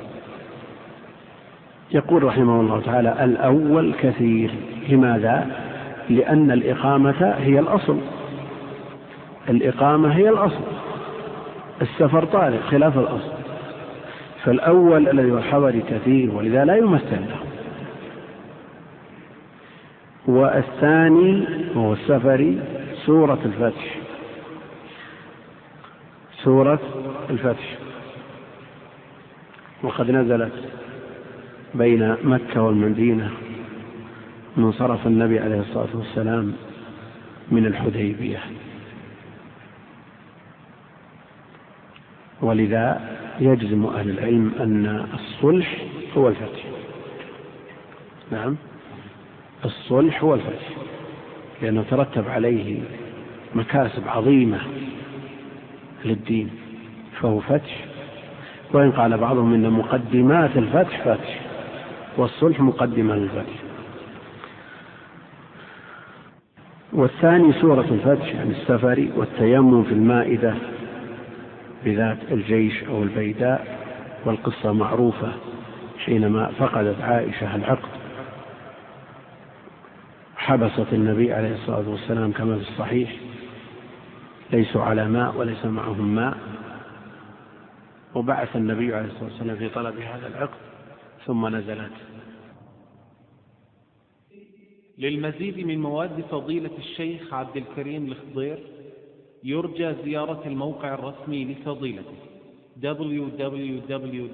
يقول رحمه الله تعالى الأول كثير. لماذا؟ لأن الإقامة هي الأصل، الإقامة هي الأصل، السفر طارئ خلاف الأصل. فالأول الذي هو الحضري كثير، ولذا لا يمثل له. والثاني وهو السفري سورة الفتح، سورة الفتح، وقد نزلت بين مكة والمدينة من صرف النبي عليه الصلاة والسلام من الحديبية، ولذا يجزم أهل العلم أن الصلح هو الفتح. نعم، الصلح هو الفتح، لأنه ترتب عليه مكاسب عظيمة للدين، فهو فتح. وإن قال بعضهم إن مقدمات الفتح فتح، والصلح مقدمة للفتح. والثاني سورة الفتح عن السفر والتيمم في المائدة بذات الجيش أو البيداء. والقصة معروفة حينما فقدت عائشة العقد حبست النبي عليه الصلاة والسلام كما في الصحيح، ليسوا على ماء وليس معهم ماء، وبعث النبي عليه الصلاة والسلام في طلب هذا العقد ثم نزلت. للمزيد من مواد فضيلة الشيخ عبد الكريم الخضير يرجى زيارة الموقع الرسمي لفضيلته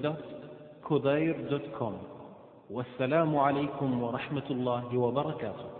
www.khudair.com. والسلام عليكم ورحمة الله وبركاته.